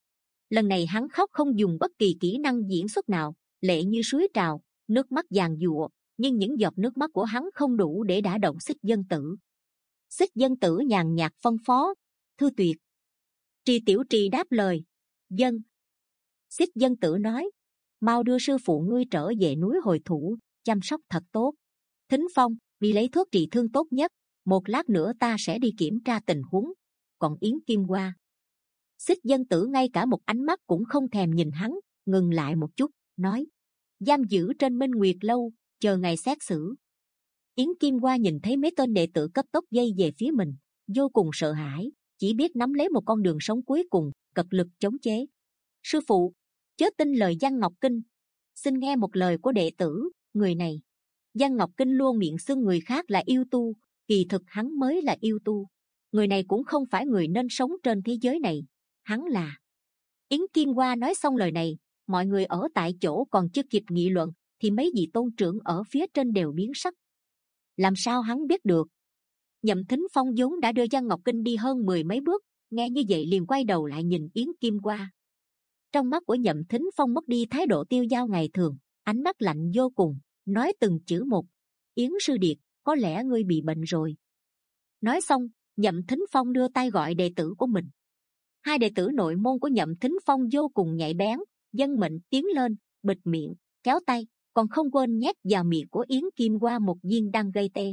Lần này hắn khóc không dùng bất kỳ kỹ năng diễn xuất nào, lệ như suối trào, nước mắt giàn giụa, nhưng những giọt nước mắt của hắn không đủ để đả động Xích Dân Tử. Xích Dân Tử nhàn nhạt phân phó: thư tuyệt. Trì Tiểu Trì đáp lời: dân. Xích Dân Tử nói: mau đưa sư phụ ngươi trở về núi Hồi Thủ, chăm sóc thật tốt. Thính Phong, đi lấy thuốc trị thương tốt nhất, một lát nữa ta sẽ đi kiểm tra tình huống. Còn Yến Kim Hoa, Xích Dân Tử ngay cả một ánh mắt cũng không thèm nhìn hắn, ngừng lại một chút, nói: giam giữ trên Minh Nguyệt Lâu, chờ ngày xét xử. Yến Kim Hoa nhìn thấy mấy tên đệ tử cấp tốc dây về phía mình, vô cùng sợ hãi, chỉ biết nắm lấy một con đường sống cuối cùng, cật lực chống chế. Sư phụ, chớ tin lời Giang Ngọc Kinh, xin nghe một lời của đệ tử. Người này, Giang Ngọc Kinh luôn miệng xưng người khác là yêu tu, kỳ thực hắn mới là yêu tu. Người này cũng không phải người nên sống trên thế giới này, hắn là... Yến Kim Hoa nói xong lời này, mọi người ở tại chỗ còn chưa kịp nghị luận thì mấy vị tôn trưởng ở phía trên đều biến sắc. Làm sao hắn biết được? Nhậm Thính Phong vốn đã đưa Giang Ngọc Kinh đi hơn mười mấy bước, nghe như vậy liền quay đầu lại nhìn Yến Kim Hoa. Trong mắt của Nhậm Thính Phong mất đi thái độ tiêu dao ngày thường, ánh mắt lạnh vô cùng, nói từng chữ một: Yến sư điệt, có lẽ ngươi bị bệnh rồi. Nói xong, Nhậm Thính Phong đưa tay gọi đệ tử của mình. Hai đệ tử nội môn của Nhậm Thính Phong vô cùng nhạy bén, dân mệnh tiến lên, bịt miệng, kéo tay, còn không quên nhét vào miệng của Yến Kim Hoa một viên đang gây tê.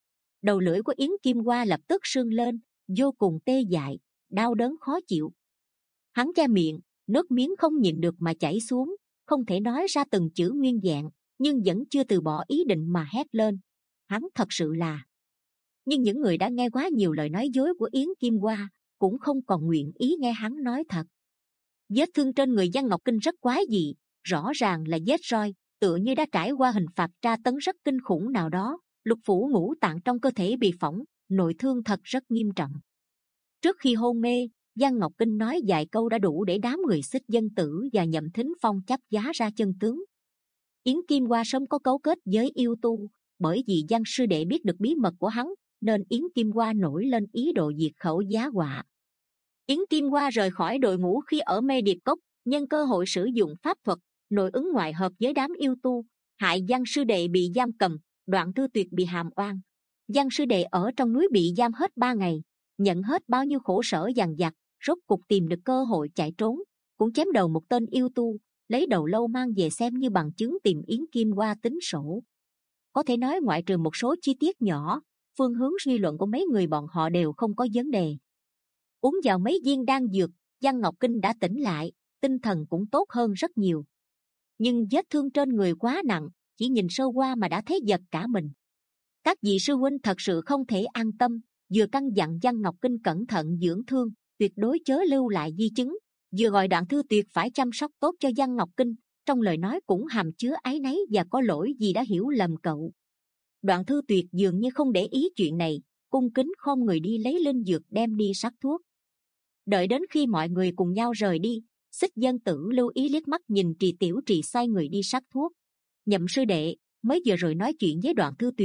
Đầu lưỡi của Yến Kim Hoa lập tức sưng lên, vô cùng tê dại, đau đớn khó chịu. Hắn che miệng, nước miếng không nhịn được mà chảy xuống, không thể nói ra từng chữ nguyên vẹn, nhưng vẫn chưa từ bỏ ý định mà hét lên: hắn thật sự là... Nhưng những người đã nghe quá nhiều lời nói dối của Yến Kim Hoa cũng không còn nguyện ý nghe hắn nói thật. Vết thương trên người Giang Ngọc Kinh rất quái dị, rõ ràng là vết roi, tựa như đã trải qua hình phạt tra tấn rất kinh khủng nào đó. Lục phủ ngũ tạng trong cơ thể bị phỏng, nội thương thật rất nghiêm trọng. Trước khi hôn mê, Giang Ngọc Kinh nói vài câu đã đủ để đám người Xích Dân Tử và Nhậm Thính Phong chấp giá ra chân tướng. Yến Kim Hoa sớm có cấu kết với yêu tu, bởi vì Giang sư đệ biết được bí mật của hắn, nên Yến Kim Hoa nổi lên ý đồ diệt khẩu giá họa. Yến Kim Hoa rời khỏi đội ngũ khi ở Mê Điệp Cốc, nhân cơ hội sử dụng pháp thuật nội ứng ngoại hợp với đám yêu tu, hại Giang sư đệ bị giam cầm. Đoạn Thư Tuyệt bị hàm oan. Giang sư đệ ở trong núi bị giam hết ba ngày, nhận hết bao nhiêu khổ sở dằn vặt, rốt cục tìm được cơ hội chạy trốn, cũng chém đầu một tên yêu tu, lấy đầu lâu mang về xem như bằng chứng tìm Yến Kim Hoa tính sổ. Có thể nói ngoại trừ một số chi tiết nhỏ, phương hướng suy luận của mấy người bọn họ đều không có vấn đề. Uống vào mấy viên đan dược, Giang Ngọc Kinh đã tỉnh lại, tinh thần cũng tốt hơn rất nhiều. Nhưng vết thương trên người quá nặng, chỉ nhìn sơ qua mà đã thấy giật cả mình. Các vị sư huynh thật sự không thể an tâm, vừa căn dặn Giang Ngọc Kinh cẩn thận dưỡng thương, tuyệt đối chớ lưu lại di chứng, vừa gọi Đoạn Thư Tuyệt phải chăm sóc tốt cho Giang Ngọc Kinh, trong lời nói cũng hàm chứa áy náy và có lỗi gì đã hiểu lầm cậu. Đoạn Thư Tuyệt dường như không để ý chuyện này, cung kính khom người đi lấy linh dược đem đi sắc thuốc. Đợi đến khi mọi người cùng nhau rời đi, Xích Dân Tử lưu ý liếc mắt nhìn Trì Tiểu Trì xoay người đi sắc thuốc. Nhậm sư đệ, mới vừa rồi nói chuyện với Đoạn Thư Tuyệt,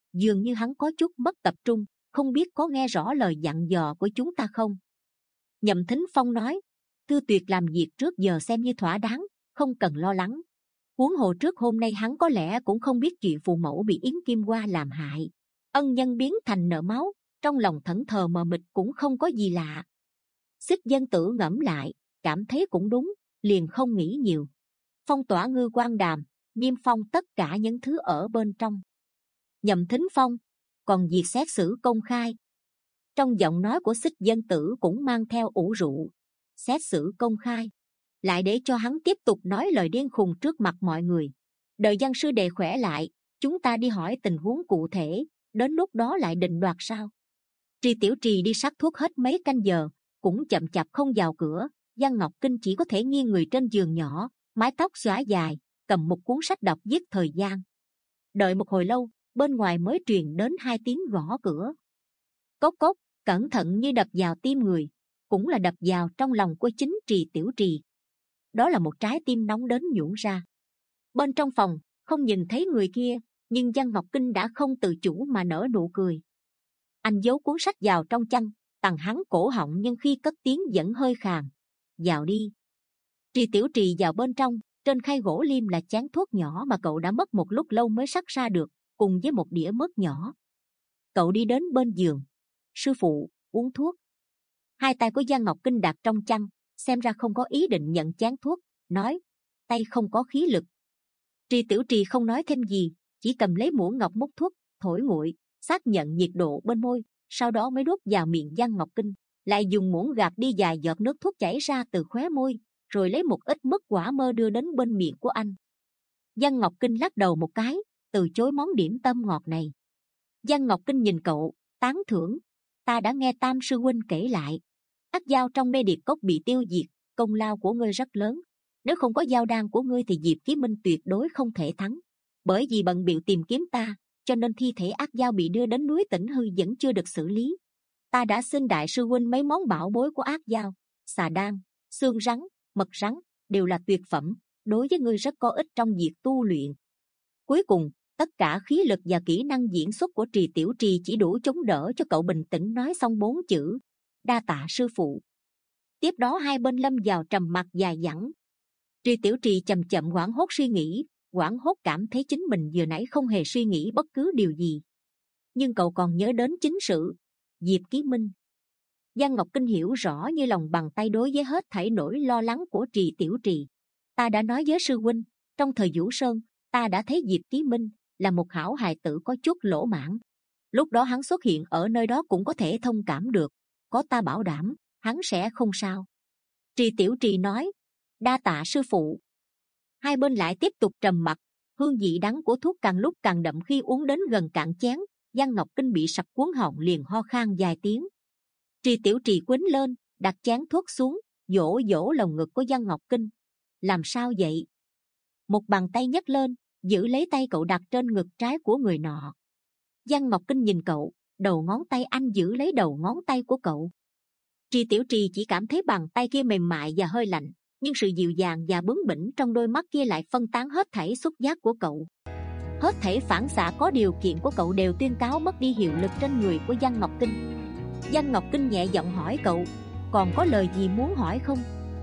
Dường như hắn có chút mất tập trung, không biết có nghe rõ lời dặn dò của chúng ta không. Nhậm Thính Phong nói, Tư Tuyệt làm việc trước giờ xem như thỏa đáng, không cần lo lắng. Huống hồ trước hôm nay hắn có lẽ cũng không biết chuyện phụ mẫu bị Yến Kim Hoa làm hại, ân nhân biến thành nợ máu, trong lòng thẫn thờ mờ mịt cũng không có gì lạ. Xích Dân Tử ngẫm lại, cảm thấy cũng đúng, liền không nghĩ nhiều. Phong tỏa Ngư Quan Đàm, niêm phong tất cả những thứ ở bên trong. Nhậm Thính Phong, còn việc xét xử công khai. Trong giọng nói của Xích Dân Tử cũng mang theo ủ rũ. Xét xử công khai, lại để cho hắn tiếp tục nói lời điên khùng trước mặt mọi người. Đợi Giang sư đệ khỏe lại, chúng ta đi hỏi tình huống cụ thể, đến lúc đó lại định đoạt sao. Tri Tiểu Trì đi sắc thuốc hết mấy canh giờ, cũng chậm chạp không vào cửa. Giang Ngọc Kinh chỉ có thể nghiêng người trên giường nhỏ, mái tóc xõa dài, cầm một cuốn sách đọc giết thời gian. Đợi một hồi lâu, bên ngoài mới truyền đến hai tiếng gõ cửa. Cốc cốc, cẩn thận như đập vào tim người, cũng là đập vào trong lòng của chính Trì Tiểu Trì. Đó là một trái tim nóng đến nhũn ra. Bên trong phòng không nhìn thấy người kia, nhưng Giang Ngọc Kinh đã không tự chủ mà nở nụ cười. Anh giấu cuốn sách vào trong chăn, tằng hắn cổ họng, nhưng khi cất tiếng vẫn hơi khàn. Vào đi. Trì Tiểu Trì vào bên trong. Trên khay gỗ lim là chén thuốc nhỏ mà cậu đã mất một lúc lâu mới sắc ra được, cùng với một đĩa mứt nhỏ. Cậu đi đến bên giường. Sư phụ, uống thuốc. Hai tay của Giang Ngọc Kinh đặt trong chăn, xem ra không có ý định nhận chén thuốc, nói, tay không có khí lực. Trì Tiểu Trì không nói thêm gì, chỉ cầm lấy muỗng ngọc múc thuốc, thổi nguội, xác nhận nhiệt độ bên môi, sau đó mới đút vào miệng Giang Ngọc Kinh, lại dùng muỗng gạt đi vài giọt nước thuốc chảy ra từ khóe môi, rồi lấy một ít mứt quả mơ đưa đến bên miệng của anh. Giang Ngọc Kinh lắc đầu một cái, từ chối món điểm tâm ngọt này. Giang Ngọc Kinh nhìn cậu, tán thưởng, ta đã nghe Tam sư huynh kể lại, Ác Dao trong mê điệt cốc bị tiêu diệt, công lao của ngươi rất lớn. Nếu không có giao đan của ngươi thì Diệp Chí Minh tuyệt đối không thể thắng. Bởi vì bận bịu tìm kiếm ta, cho nên thi thể Ác Dao bị đưa đến núi Tĩnh Hư vẫn chưa được xử lý. Ta đã xin đại sư huynh mấy món bảo bối của Ác Dao, xà đan, xương rắn, mật rắn, đều là tuyệt phẩm, đối với ngươi rất có ích trong việc tu luyện. Cuối cùng, tất cả khí lực và kỹ năng diễn xuất của Trì Tiểu Trì chỉ đủ chống đỡ cho cậu bình tĩnh nói xong bốn chữ: đa tạ sư phụ. Tiếp đó hai bên lâm vào trầm mặc dài dẳng. Trì Tiểu Trì chậm chậm hoảng hốt suy nghĩ, hoảng hốt cảm thấy chính mình vừa nãy không hề suy nghĩ bất cứ điều gì. Nhưng cậu còn nhớ đến chính sự Diệp Chí Minh. Giang Ngọc Kinh hiểu rõ như lòng bàn tay đối với hết thảy nỗi lo lắng của Trì Tiểu Trì. Ta đã nói với sư huynh, trong thời Vũ Sơn, ta đã thấy Diệp Chí Minh là một hảo hài tử có chút lỗ mãng. Lúc đó hắn xuất hiện ở nơi đó cũng có thể thông cảm được, có ta bảo đảm, hắn sẽ không sao. Trì Tiểu Trì nói, đa tạ sư phụ. Hai bên lại tiếp tục trầm mặc, hương vị đắng của thuốc càng lúc càng đậm. Khi uống đến gần cạn chén, Giang Ngọc Kinh bị sặc cuốn họng, liền ho khan vài tiếng. Trì Tiểu Trì quýnh lên, đặt chén thuốc xuống, dỗ dỗ lồng ngực của Giang Ngọc Kinh. Làm sao vậy? Một bàn tay nhấc lên, giữ lấy tay cậu đặt trên ngực trái của người nọ. Giang Ngọc Kinh nhìn cậu, đầu ngón tay anh giữ lấy đầu ngón tay của cậu. Trì Tiểu Trì chỉ cảm thấy bàn tay kia mềm mại và hơi lạnh, nhưng sự dịu dàng và bướng bỉnh trong đôi mắt kia lại phân tán hết thảy xúc giác của cậu. Hết thảy phản xạ có điều kiện của cậu đều tuyên cáo mất đi hiệu lực trên người của Giang Ngọc Kinh. Giang Ngọc Kinh nhẹ giọng hỏi cậu, còn có lời gì muốn hỏi không?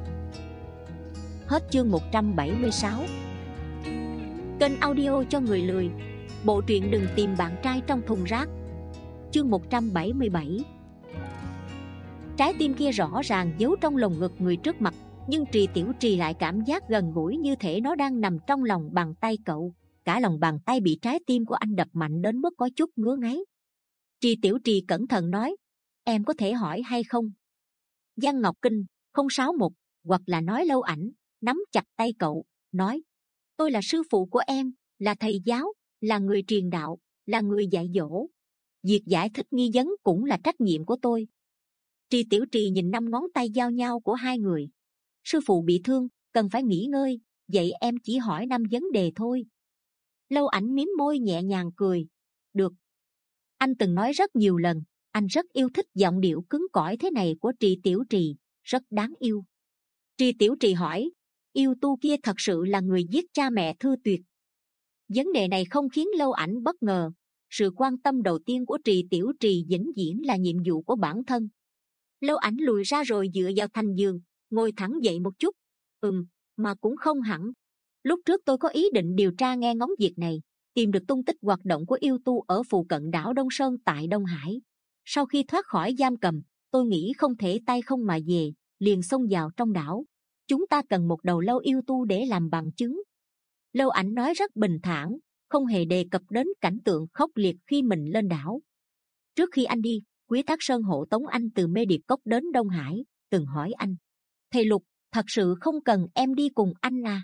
Hết chương một trăm bảy mươi sáu. Kênh audio cho người lười. Bộ truyện Đừng Tìm Bạn Trai Trong Thùng Rác. Chương một trăm bảy mươi bảy. Trái tim kia rõ ràng giấu trong lồng ngực người trước mặt, nhưng Trì Tiểu Trì lại cảm giác gần gũi như thể nó đang nằm trong lòng bàn tay cậu. Cả lòng bàn tay bị trái tim của anh đập mạnh đến mức có chút ngứa ngáy. Trì Tiểu Trì cẩn thận nói, em có thể hỏi hay không? Giang Ngọc Kinh không sáu một, hoặc là nói Lâu Ảnh nắm chặt tay cậu, nói, tôi là sư phụ của em, là thầy giáo, là người truyền đạo, là người dạy dỗ. Việc giải thích nghi vấn cũng là trách nhiệm của tôi. Trì Tiểu Trì nhìn năm ngón tay giao nhau của hai người. Sư phụ bị thương, cần phải nghỉ ngơi, vậy em chỉ hỏi năm vấn đề thôi. Lâu Ảnh mím môi nhẹ nhàng cười, được. Anh từng nói rất nhiều lần, anh rất yêu thích giọng điệu cứng cỏi thế này của Trì Tiểu Trì, rất đáng yêu. Trì Tiểu Trì hỏi, yêu tu kia thật sự là người giết cha mẹ Thư Tuyệt? Vấn đề này không khiến Lâu Ảnh bất ngờ, Sự quan tâm đầu tiên của Trì Tiểu Trì vĩnh viễn là nhiệm vụ của bản thân. Lâu Ảnh lùi ra rồi dựa vào thành giường, ngồi thẳng dậy một chút. Ừm, mà cũng không hẳn. Lúc trước tôi có ý định điều tra nghe ngóng việc này, tìm được tung tích hoạt động của yêu tu ở phụ cận đảo Đông Sơn tại Đông Hải. Sau khi thoát khỏi giam cầm, tôi nghĩ không thể tay không mà về, liền xông vào trong đảo. Chúng ta cần một đầu lâu yêu tu để làm bằng chứng. Lâu Ảnh nói rất bình thản, không hề đề cập đến cảnh tượng khốc liệt khi mình lên đảo. Trước khi anh đi, Quý Thác Sơn hộ tống anh từ Mê Điệp Cốc đến Đông Hải, từng hỏi anh: thầy Lục, thật sự không cần em đi cùng anh à?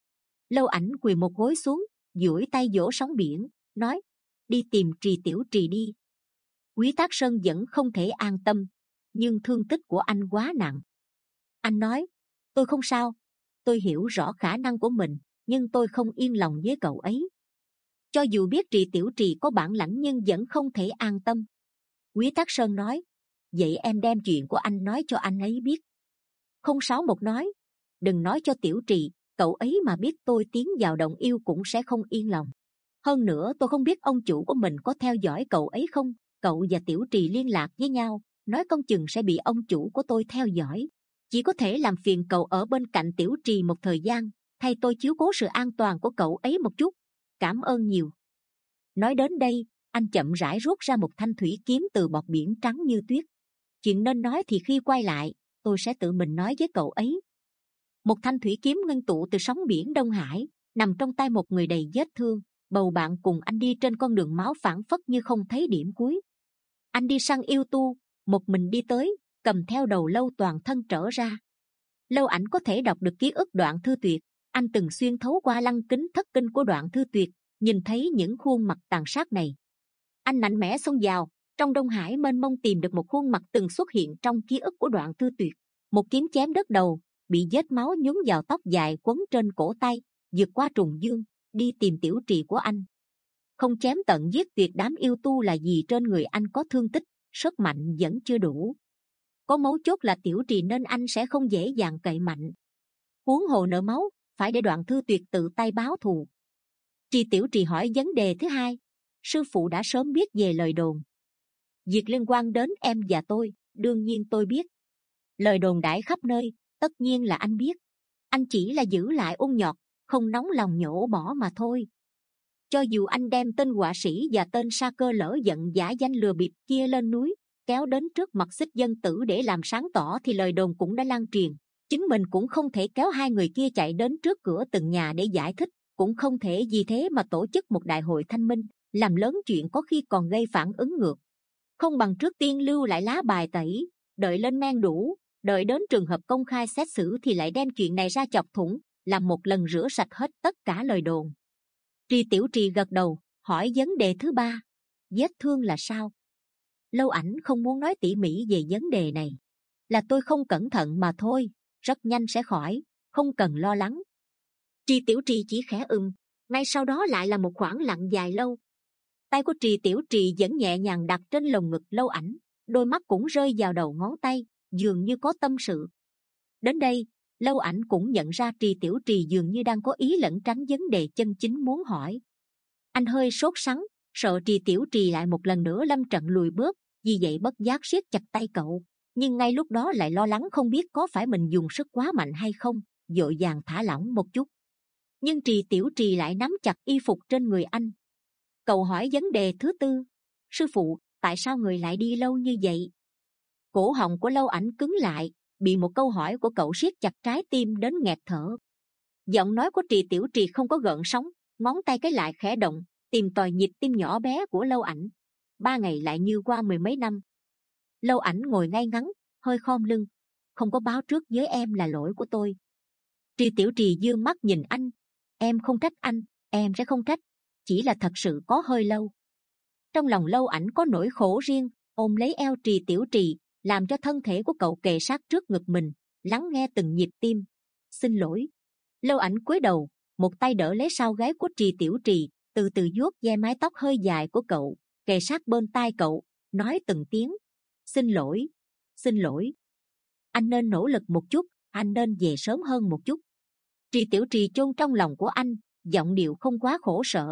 Lâu Ảnh quỳ một gối xuống, duỗi tay vỗ sóng biển, nói: đi tìm Trì Tiểu Trì đi. Quý Thác Sơn vẫn không thể an tâm, nhưng thương tích của anh quá nặng. Anh nói: tôi không sao, tôi hiểu rõ khả năng của mình, nhưng tôi không yên lòng với cậu ấy. Cho dù biết Trì Tiểu Trì có bản lãnh nhưng vẫn không thể an tâm. Quý Thác Sơn nói: vậy em đem chuyện của anh nói cho anh ấy biết. Không Sáu Một nói: đừng nói cho Tiểu Trì, cậu ấy mà biết tôi tiến vào động yêu cũng sẽ không yên lòng. Hơn nữa tôi không biết ông chủ của mình có theo dõi cậu ấy không. Cậu và Tiểu Trì liên lạc với nhau, nói công chừng sẽ bị ông chủ của tôi theo dõi. Chỉ có thể làm phiền cậu ở bên cạnh Tiểu Trì một thời gian, thay tôi chiếu cố sự an toàn của cậu ấy một chút. Cảm ơn nhiều. Nói đến đây, anh chậm rãi rút ra một thanh thủy kiếm từ bọt biển trắng như tuyết. Chuyện nên nói thì khi quay lại, tôi sẽ tự mình nói với cậu ấy. Một thanh thủy kiếm ngưng tụ từ sóng biển Đông Hải, nằm trong tay một người đầy vết thương. Bầu bạn cùng anh đi trên con đường máu phảng phất như không thấy điểm cuối. Anh đi săn yêu tu, một mình đi tới, cầm theo đầu lâu toàn thân trở ra. Lâu Ảnh có thể đọc được ký ức Đoạn Thư Tuyệt. Anh từng xuyên thấu qua lăng kính thất kinh của Đoạn Thư Tuyệt, nhìn thấy những khuôn mặt tàn sát này. Anh mạnh mẽ xông vào trong Đông Hải mênh mông, tìm được một khuôn mặt từng xuất hiện trong ký ức của Đoạn Thư Tuyệt. Một kiếm chém đứt đầu, bị vết máu nhúng vào tóc dài quấn trên cổ tay, vượt qua trùng dương, đi tìm Tiểu Trì của anh. Không chém tận giết tuyệt đám yêu tu là vì trên người anh có thương tích, sức mạnh vẫn chưa đủ. Có mấu chốt là Tiểu Trì nên anh sẽ không dễ dàng cậy mạnh. Huống hồ nợ máu, phải để Đoạn Thư Tuyệt tự tay báo thù. Trì Tiểu Trì hỏi vấn đề thứ hai: sư phụ đã sớm biết về lời đồn. Việc liên quan đến em và tôi, đương nhiên tôi biết. Lời đồn đãi khắp nơi, tất nhiên là anh biết. Anh chỉ là giữ lại ung nhọt, không nóng lòng nhổ bỏ mà thôi. Cho dù anh đem tên họa sĩ và tên sa cơ lỡ giận giả danh lừa bịp kia lên núi, kéo đến trước mặt Xích Dân Tử để làm sáng tỏ, thì lời đồn cũng đã lan truyền. Chính mình cũng không thể kéo hai người kia chạy đến trước cửa từng nhà để giải thích, cũng không thể vì thế mà tổ chức một đại hội thanh minh, làm lớn chuyện có khi còn gây phản ứng ngược. Không bằng trước tiên lưu lại lá bài tẩy, đợi lên men đủ, đợi đến trường hợp công khai xét xử thì lại đem chuyện này ra chọc thủng, làm một lần rửa sạch hết tất cả lời đồn. Trì Tiểu Trì gật đầu, hỏi vấn đề thứ ba: vết thương là sao? Lâu Ảnh không muốn nói tỉ mỉ về vấn đề này. Là tôi không cẩn thận mà thôi, rất nhanh sẽ khỏi, không cần lo lắng. Trì Tiểu Trì chỉ khẽ ừm, ngay sau đó lại là một khoảng lặng dài lâu. Tay của Trì Tiểu Trì vẫn nhẹ nhàng đặt trên lồng ngực Lâu Ảnh, đôi mắt cũng rơi vào đầu ngón tay, dường như có tâm sự. Đến đây, Lâu Ảnh cũng nhận ra Trì Tiểu Trì dường như đang có ý lẩn tránh vấn đề chân chính muốn hỏi. Anh hơi sốt sắng, sợ Trì Tiểu Trì lại một lần nữa lâm trận lùi bước, vì vậy bất giác siết chặt tay cậu, nhưng ngay lúc đó lại lo lắng không biết có phải mình dùng sức quá mạnh hay không, vội vàng thả lỏng một chút. Nhưng Trì Tiểu Trì lại nắm chặt y phục trên người anh. Cậu hỏi vấn đề thứ tư: sư phụ, tại sao người lại đi lâu như vậy? Cổ họng của Lâu Ảnh cứng lại, bị một câu hỏi của cậu siết chặt trái tim đến nghẹt thở. Giọng nói của Trì Tiểu Trì không có gợn sóng, ngón tay cái lại khẽ động, tìm tòi nhịp tim nhỏ bé của Lâu Ảnh. Ba ngày lại như qua mười mấy năm. Lâu Ảnh ngồi ngay ngắn, hơi khom lưng. Không có báo trước với em là lỗi của tôi. Trì Tiểu Trì dương mắt nhìn anh. Em không trách anh, em sẽ không trách, chỉ là thật sự có hơi lâu. Trong lòng Lâu Ảnh có nỗi khổ riêng, ôm lấy eo Trì Tiểu Trì, làm cho thân thể của cậu kề sát trước ngực mình, lắng nghe từng nhịp tim. Xin lỗi. Lâu Ảnh cúi đầu, một tay đỡ lấy sau gáy của Trì Tiểu Trì, từ từ vuốt ve mái tóc hơi dài của cậu, kề sát bên tai cậu, nói từng tiếng: xin lỗi, xin lỗi. Anh nên nỗ lực một chút, anh nên về sớm hơn một chút. Trì Tiểu Trì chôn trong lòng của anh, giọng điệu không quá khổ sở,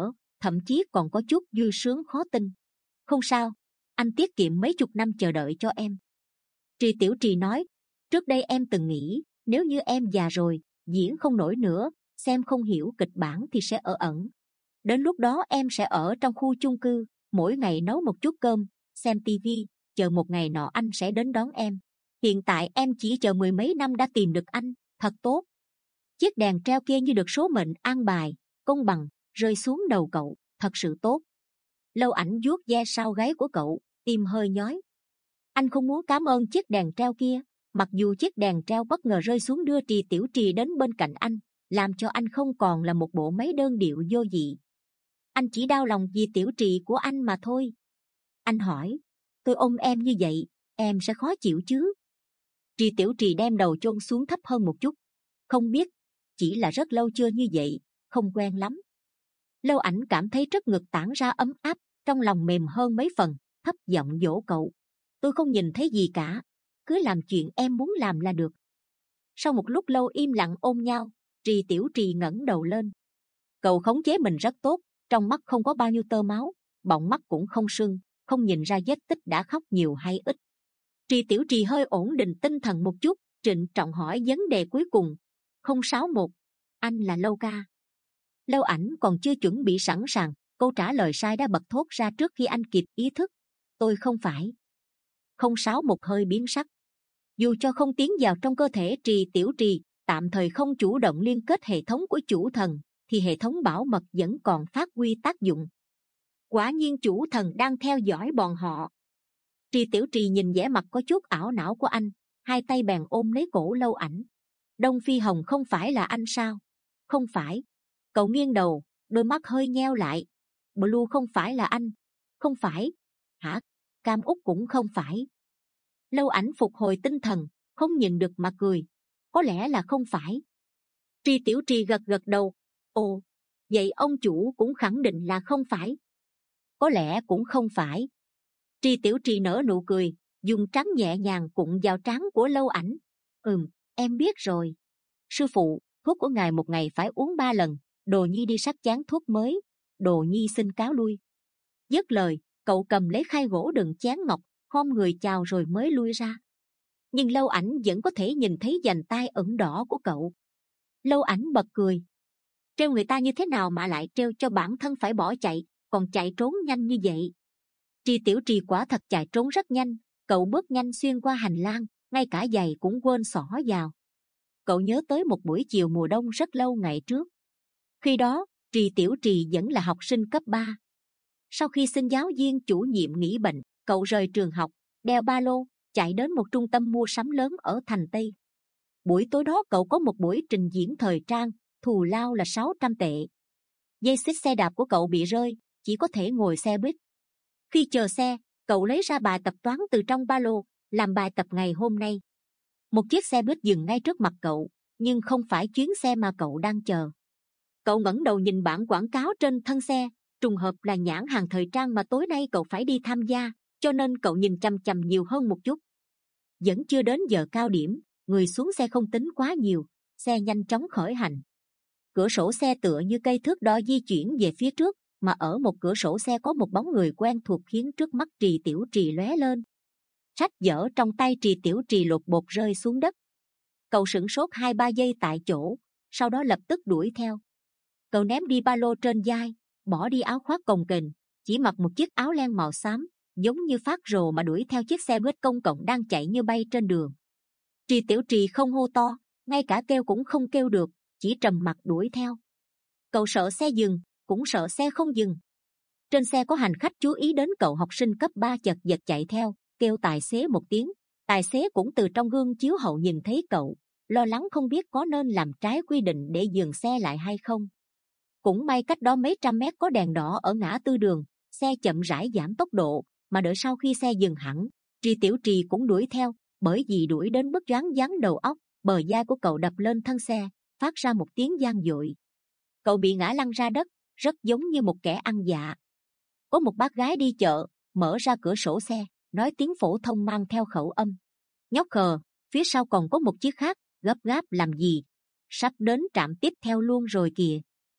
thậm chí còn có chút vui sướng khó tin. Không sao, anh tiết kiệm mấy chục năm chờ đợi cho em. Trì Tiểu Trì nói, trước đây em từng nghĩ nếu như em già rồi, diễn không nổi nữa, xem không hiểu kịch bản thì sẽ ở ẩn. Đến lúc đó em sẽ ở trong khu chung cư, mỗi ngày nấu một chút cơm, xem tivi, chờ một ngày nọ anh sẽ đến đón em. Hiện tại em chỉ chờ mười mấy năm đã tìm được anh, thật tốt. Chiếc đèn treo kia như được số mệnh an bài, công bằng, rơi xuống đầu cậu, thật sự tốt. Lâu Ảnh vuốt ve sau gáy của cậu, tim hơi nhói. Anh không muốn cảm ơn chiếc đèn treo kia, mặc dù chiếc đèn treo bất ngờ rơi xuống đưa Trì Tiểu Trì đến bên cạnh anh, làm cho anh không còn là một bộ máy đơn điệu vô dị. Anh chỉ đau lòng vì Tiểu Trì của anh mà thôi. Anh hỏi, tôi ôm em như vậy, em sẽ khó chịu chứ? Trì Tiểu Trì đem đầu chôn xuống thấp hơn một chút. Không biết, chỉ là rất lâu chưa như vậy, không quen lắm. Lâu Ảnh cảm thấy rất ngực tản ra ấm áp, trong lòng mềm hơn mấy phần, thấp giọng dỗ cậu. Tôi không nhìn thấy gì cả, cứ làm chuyện em muốn làm là được. Sau một lúc lâu im lặng ôm nhau, Trì Tiểu Trì ngẩng đầu lên. Cậu khống chế mình rất tốt, trong mắt không có bao nhiêu tơ máu, bọng mắt cũng không sưng, không nhìn ra vết tích đã khóc nhiều hay ít. Trì Tiểu Trì hơi ổn định tinh thần một chút, trịnh trọng hỏi vấn đề cuối cùng. Không sáu một, anh là Lâu ca. Lâu Ảnh còn chưa chuẩn bị sẵn sàng, câu trả lời sai đã bật thốt ra trước khi anh kịp ý thức. Tôi không phải. Không sáu một hơi biến sắc. Dù cho không tiến vào trong cơ thể Trì Tiểu Trì, tạm thời không chủ động liên kết hệ thống của chủ thần, thì hệ thống bảo mật vẫn còn phát huy tác dụng. Quả nhiên chủ thần đang theo dõi bọn họ. Trì Tiểu Trì nhìn vẻ mặt có chút ảo não của anh, hai tay bèn ôm lấy cổ Lâu Ảnh. Đông Phi Hồng không phải là anh sao? Không phải. Cậu nghiêng đầu, đôi mắt hơi nheo lại. Blue không phải là anh? Không phải. Hả? Cam Úc cũng không phải. Lâu Ảnh phục hồi tinh thần, không nhìn được mà cười. Có lẽ là không phải. Trì Tiểu Trì gật gật đầu. Ồ, vậy ông chủ cũng khẳng định là không phải. Có lẽ cũng không phải. Trì Tiểu Trì nở nụ cười, dùng trán nhẹ nhàng cụng vào trán của Lâu Ảnh. Ừm, em biết rồi. Sư phụ, thuốc của ngài một ngày phải uống ba lần. Đồ Nhi đi sắc chén thuốc mới. Đồ Nhi xin cáo lui. Dứt lời, cậu cầm lấy khay gỗ đựng chén ngọc, khom người chào rồi mới lui ra. Nhưng Lâu Ảnh vẫn có thể nhìn thấy vành tai ửng đỏ của cậu. Lâu Ảnh bật cười. Treo người ta như thế nào mà lại treo cho bản thân phải bỏ chạy, còn chạy trốn nhanh như vậy? Trì Tiểu Trì quả thật chạy trốn rất nhanh, cậu bước nhanh xuyên qua hành lang, ngay cả giày cũng quên xỏ vào. Cậu nhớ tới một buổi chiều mùa đông rất lâu ngày trước. Khi đó, Trì Tiểu Trì vẫn là học sinh cấp ba. Sau khi xin giáo viên chủ nhiệm nghỉ bệnh, cậu rời trường học, đeo ba lô, chạy đến một trung tâm mua sắm lớn ở thành Tây. Buổi tối đó cậu có một buổi trình diễn thời trang, thù lao là sáu trăm tệ. Dây xích xe đạp của cậu bị rơi, chỉ có thể ngồi xe buýt. Khi chờ xe, cậu lấy ra bài tập toán từ trong ba lô, làm bài tập ngày hôm nay. Một chiếc xe buýt dừng ngay trước mặt cậu, nhưng không phải chuyến xe mà cậu đang chờ. Cậu ngẩng đầu nhìn bảng quảng cáo trên thân xe, trùng hợp là nhãn hàng thời trang mà tối nay cậu phải đi tham gia, cho nên cậu nhìn chằm chằm nhiều hơn một chút. Vẫn chưa đến giờ cao điểm, người xuống xe không tính quá nhiều, xe nhanh chóng khởi hành. Cửa sổ xe tựa như cây thước đo di chuyển về phía trước, mà ở một cửa sổ xe có một bóng người quen thuộc khiến trước mắt Trì Tiểu Trì lóe lên. Sách vở trong tay Trì Tiểu Trì lột bột rơi xuống đất. Cậu sửng sốt hai ba giây tại chỗ, sau đó lập tức đuổi theo. Cậu ném đi ba lô trên vai, bỏ đi áo khoác cồng kềnh, chỉ mặc một chiếc áo len màu xám, giống như phát rồ mà đuổi theo chiếc xe buýt công cộng đang chạy như bay trên đường. Trì Tiểu Trì không hô to, ngay cả kêu cũng không kêu được, chỉ trầm mặc đuổi theo. Cậu sợ xe dừng, cũng sợ xe không dừng. Trên xe có hành khách chú ý đến cậu học sinh cấp ba chật vật chạy theo, kêu tài xế một tiếng. Tài xế cũng từ trong gương chiếu hậu nhìn thấy cậu, lo lắng không biết có nên làm trái quy định để dừng xe lại hay không. Cũng may cách đó mấy trăm mét có đèn đỏ ở ngã tư đường, xe chậm rãi giảm tốc độ, mà đợi sau khi xe dừng hẳn, Trì Tiểu Trì cũng đuổi theo, bởi vì đuổi đến mức choáng váng đầu óc, bờ vai của cậu đập lên thân xe, phát ra một tiếng vang dội. Cậu bị ngã lăn ra đất, rất giống như một kẻ ăn dạ. Có một bác gái đi chợ, mở ra cửa sổ xe, nói tiếng phổ thông mang theo khẩu âm. Nhóc khờ, phía sau còn có một chiếc khác, gấp gáp làm gì? Sắp đến trạm tiếp theo luôn rồi kìa.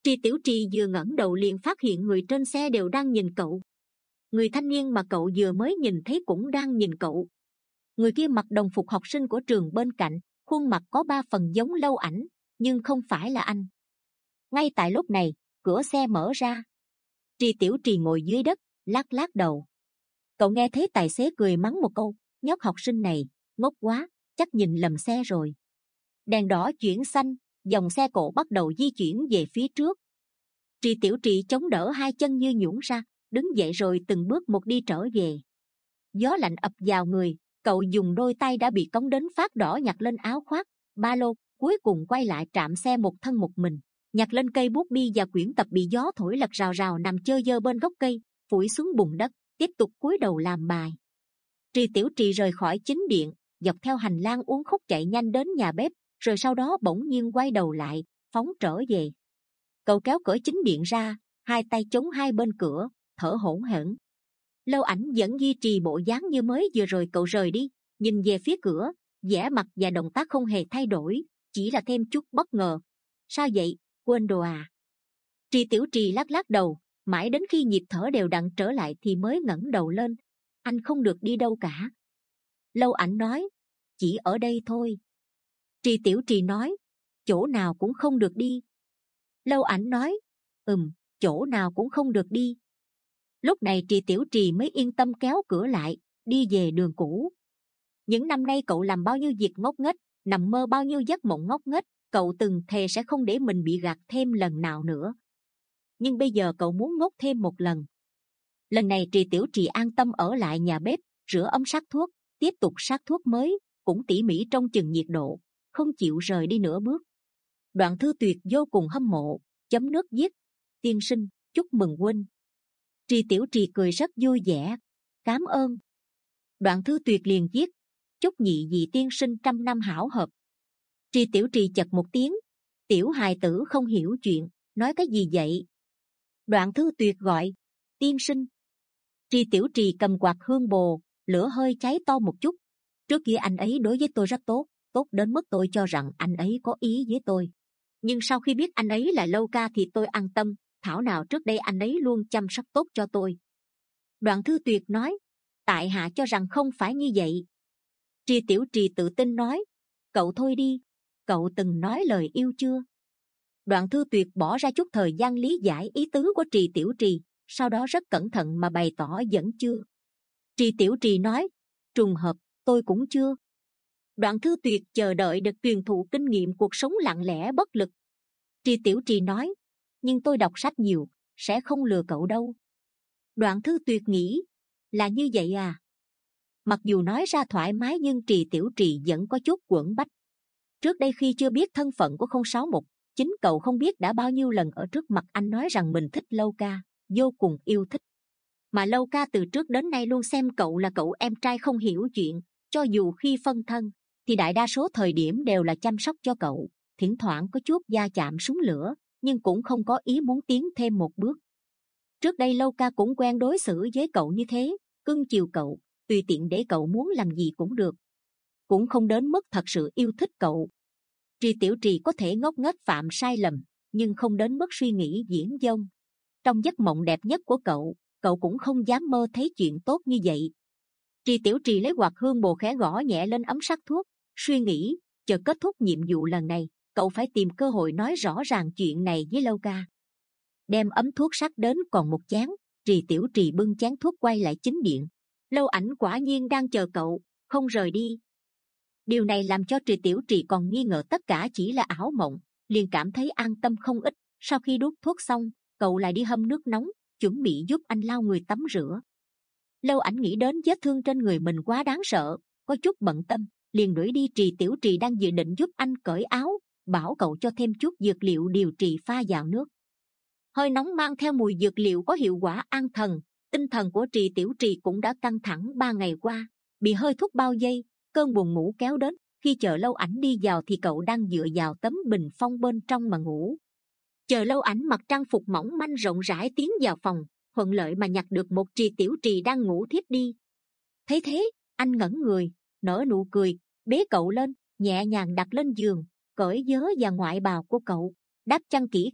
Tri Tiểu Trì vừa ngẩng đầu liền phát hiện người trên xe đều đang nhìn cậu. Người thanh niên mà cậu vừa mới nhìn thấy cũng đang nhìn cậu. Người kia mặc đồng phục học sinh của trường bên cạnh, khuôn mặt có ba phần giống Lâu Ảnh, nhưng không phải là anh. Ngay tại lúc này, cửa xe mở ra. Tri Tiểu Trì ngồi dưới đất, lắc lắc đầu. Cậu nghe thấy tài xế cười mắng một câu, nhóc học sinh này, ngốc quá, chắc nhìn lầm xe rồi. Đèn đỏ chuyển xanh, dòng xe cộ bắt đầu di chuyển về phía trước. Tri Tiểu Trì chống đỡ hai chân như nhũn ra, đứng dậy rồi từng bước một đi trở về. Gió lạnh ập vào người, cậu dùng đôi tay đã bị cống đến phát đỏ nhặt lên áo khoác, ba lô, cuối cùng quay lại trạm xe một thân một mình, nhặt lên cây bút bi và quyển tập bị gió thổi lật rào rào nằm chơ dơ bên gốc cây, phủi xuống bùn đất, tiếp tục cúi đầu làm bài. Tri Tiểu Trì rời khỏi chính điện, dọc theo hành lang uốn khúc chạy nhanh đến nhà bếp, rồi sau đó bỗng nhiên quay đầu lại, phóng trở về. Cậu kéo cửa chính điện ra, hai tay chống hai bên cửa, thở hổn hển. Lâu Ảnh vẫn duy trì bộ dáng như mới vừa rồi cậu rời đi, nhìn về phía cửa, vẻ mặt và động tác không hề thay đổi, chỉ là thêm chút bất ngờ. Sao vậy, quên đồ à? Tri Tiểu Trì lắc lắc đầu, mãi đến khi nhịp thở đều đặn trở lại thì mới ngẩng đầu lên. Anh không được đi đâu cả. Lâu Ảnh nói, chỉ ở đây thôi. Tri Tiểu Trì nói, chỗ nào cũng không được đi. Lâu Ảnh nói, ừm, chỗ nào cũng không được đi. Lúc này Tri Tiểu Trì mới yên tâm kéo cửa lại, đi về đường cũ. Những năm nay cậu làm bao nhiêu việc ngốc nghếch, nằm mơ bao nhiêu giấc mộng ngốc nghếch, cậu từng thề sẽ không để mình bị gạt thêm lần nào nữa. Nhưng bây giờ cậu muốn ngốc thêm một lần. Lần này Tri Tiểu Trì an tâm ở lại nhà bếp, rửa ấm sắc thuốc, tiếp tục sắc thuốc mới, cũng tỉ mỉ trông chừng nhiệt độ, không chịu rời đi nửa bước. Đoạn Thư Tuyệt vô cùng hâm mộ, chấm nước viết, tiên sinh, chúc mừng huynh. Tri Tiểu Trì cười rất vui vẻ, cảm ơn. Đoạn Thư Tuyệt liền viết, chúc nhị vị tiên sinh trăm năm hảo hợp. Tri Tiểu Trì chật một tiếng, tiểu hài tử không hiểu chuyện, nói cái gì vậy? Đoạn Thư Tuyệt gọi, tiên sinh. Tri Tiểu Trì cầm quạt hương bồ, lửa hơi cháy to một chút. Trước kia anh ấy đối với tôi rất tốt, tốt đến mức tôi cho rằng anh ấy có ý với tôi. Nhưng sau khi biết anh ấy là Lâu Ca thì tôi an tâm, thảo nào trước đây anh ấy luôn chăm sóc tốt cho tôi. Đoạn Thư Tuyệt nói, tại hạ cho rằng không phải như vậy. Tri Tiểu Trì tự tin nói, cậu thôi đi, cậu từng nói lời yêu chưa? Đoạn Thư Tuyệt bỏ ra chút thời gian lý giải ý tứ của Tri Tiểu Trì, sau đó rất cẩn thận mà bày tỏ vẫn chưa. Tri Tiểu Trì nói, trùng hợp, tôi cũng chưa. Đoạn Thư Tuyệt chờ đợi được truyền thụ kinh nghiệm cuộc sống lặng lẽ bất lực. Tri Tiểu Trì nói, nhưng tôi đọc sách nhiều, sẽ không lừa cậu đâu. Đoạn Thư Tuyệt nghĩ, là như vậy à? Mặc dù nói ra thoải mái nhưng Tri Tiểu Trì vẫn có chút quẫn bách. Trước đây khi chưa biết thân phận của không sáu một, chính cậu không biết đã bao nhiêu lần ở trước mặt anh nói rằng mình thích Lâu Ca, vô cùng yêu thích. Mà Lâu Ca từ trước đến nay luôn xem cậu là cậu em trai không hiểu chuyện, cho dù khi phân thân, thì đại đa số thời điểm đều là chăm sóc cho cậu, thỉnh thoảng có chút va chạm súng lửa, nhưng cũng không có ý muốn tiến thêm một bước. Trước đây Lâu Ca cũng quen đối xử với cậu như thế, cưng chiều cậu, tùy tiện để cậu muốn làm gì cũng được, cũng không đến mức thật sự yêu thích cậu. Tri Tiểu Trì có thể ngốc nghếch phạm sai lầm, nhưng không đến mức suy nghĩ viển vông. Trong giấc mộng đẹp nhất của cậu, cậu cũng không dám mơ thấy chuyện tốt như vậy. Tri Tiểu Trì lấy quạt hương bồ khẽ gõ nhẹ lên ấm sắc thuốc, suy nghĩ, chờ kết thúc nhiệm vụ lần này, cậu phải tìm cơ hội nói rõ ràng chuyện này với Lâu Ca. Đem ấm thuốc sắc đến còn một chén, Tri Tiểu Trì bưng chén thuốc quay lại chính điện. Lâu Ảnh quả nhiên đang chờ cậu, không rời đi. Điều này làm cho Tri Tiểu Trì còn nghi ngờ tất cả chỉ là ảo mộng, liền cảm thấy an tâm không ít. Sau khi đút thuốc xong, cậu lại đi hâm nước nóng, chuẩn bị giúp anh lau người tắm rửa. Lâu Ảnh nghĩ đến vết thương trên người mình quá đáng sợ, có chút bận tâm, liền đuổi đi Tri Tiểu Trì đang dự định giúp anh cởi áo, bảo cậu cho thêm chút dược liệu điều trị pha vào nước. Hơi nóng mang theo mùi dược liệu có hiệu quả an thần, tinh thần của Tri Tiểu Trì cũng đã căng thẳng ba ngày qua, bị hơi thuốc bao vây, cơn buồn ngủ kéo đến. Khi chờ Lâu Ảnh đi vào thì cậu đang dựa vào tấm bình phong bên trong mà ngủ. Chờ Lâu Ảnh mặc trang phục mỏng manh rộng rãi tiến vào phòng, thuận lợi mà nhặt được một Tri Tiểu Trì đang ngủ thiếp đi. Thấy thế, anh ngẩn người, nở nụ cười, bế cậu lên, nhẹ nhàng đặt lên giường, cởi vớ và ngoại bào của cậu, đắp chăn kỹ càng,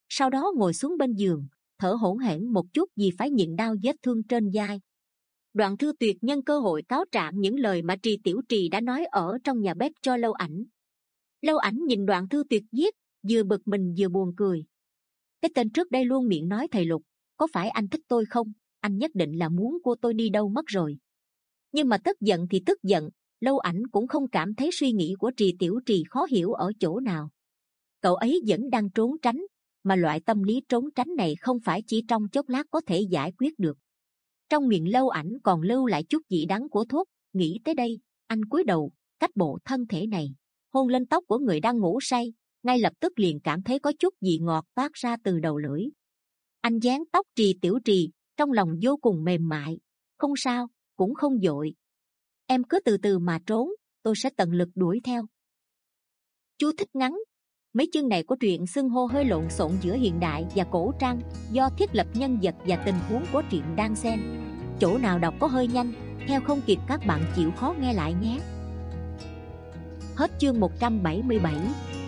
sau đó ngồi xuống bên giường, thở hổn hển một chút vì phải nhịn đau vết thương trên vai. Đoạn Thư Tuyệt nhân cơ hội cáo trạng những lời mà Trì Tiểu Trì đã nói ở trong nhà bếp cho Lâu Ảnh. Lâu Ảnh nhìn Đoạn Thư Tuyệt viết, vừa bực mình vừa buồn cười. Cái tên trước đây luôn miệng nói thầy Lục, có phải anh thích tôi không? Anh nhất định là muốn của tôi đi đâu mất rồi. Nhưng mà tức giận thì tức giận, Lâu Ảnh cũng không cảm thấy suy nghĩ của Trì Tiểu Trì khó hiểu ở chỗ nào. Cậu ấy vẫn đang trốn tránh, mà loại tâm lý trốn tránh này không phải chỉ trong chốc lát có thể giải quyết được. Trong miệng Lâu Ảnh còn lưu lại chút vị đắng của thuốc. Nghĩ tới đây, anh cúi đầu, cách bộ thân thể này, hôn lên tóc của người đang ngủ say, ngay lập tức liền cảm thấy có chút vị ngọt toát ra từ đầu lưỡi. Anh dán tóc Trì Tiểu Trì, trong lòng vô cùng mềm mại. Không sao, cũng không vội. Em cứ từ từ mà trốn, tôi sẽ tận lực đuổi theo. Chú thích ngắn. Mấy chương này của truyện xưng hô hơi lộn xộn giữa hiện đại và cổ trang, do thiết lập nhân vật và tình huống của truyện đang xen. Chỗ nào đọc có hơi nhanh, theo không kịp các bạn chịu khó nghe lại nhé. Hết chương một trăm bảy mươi bảy.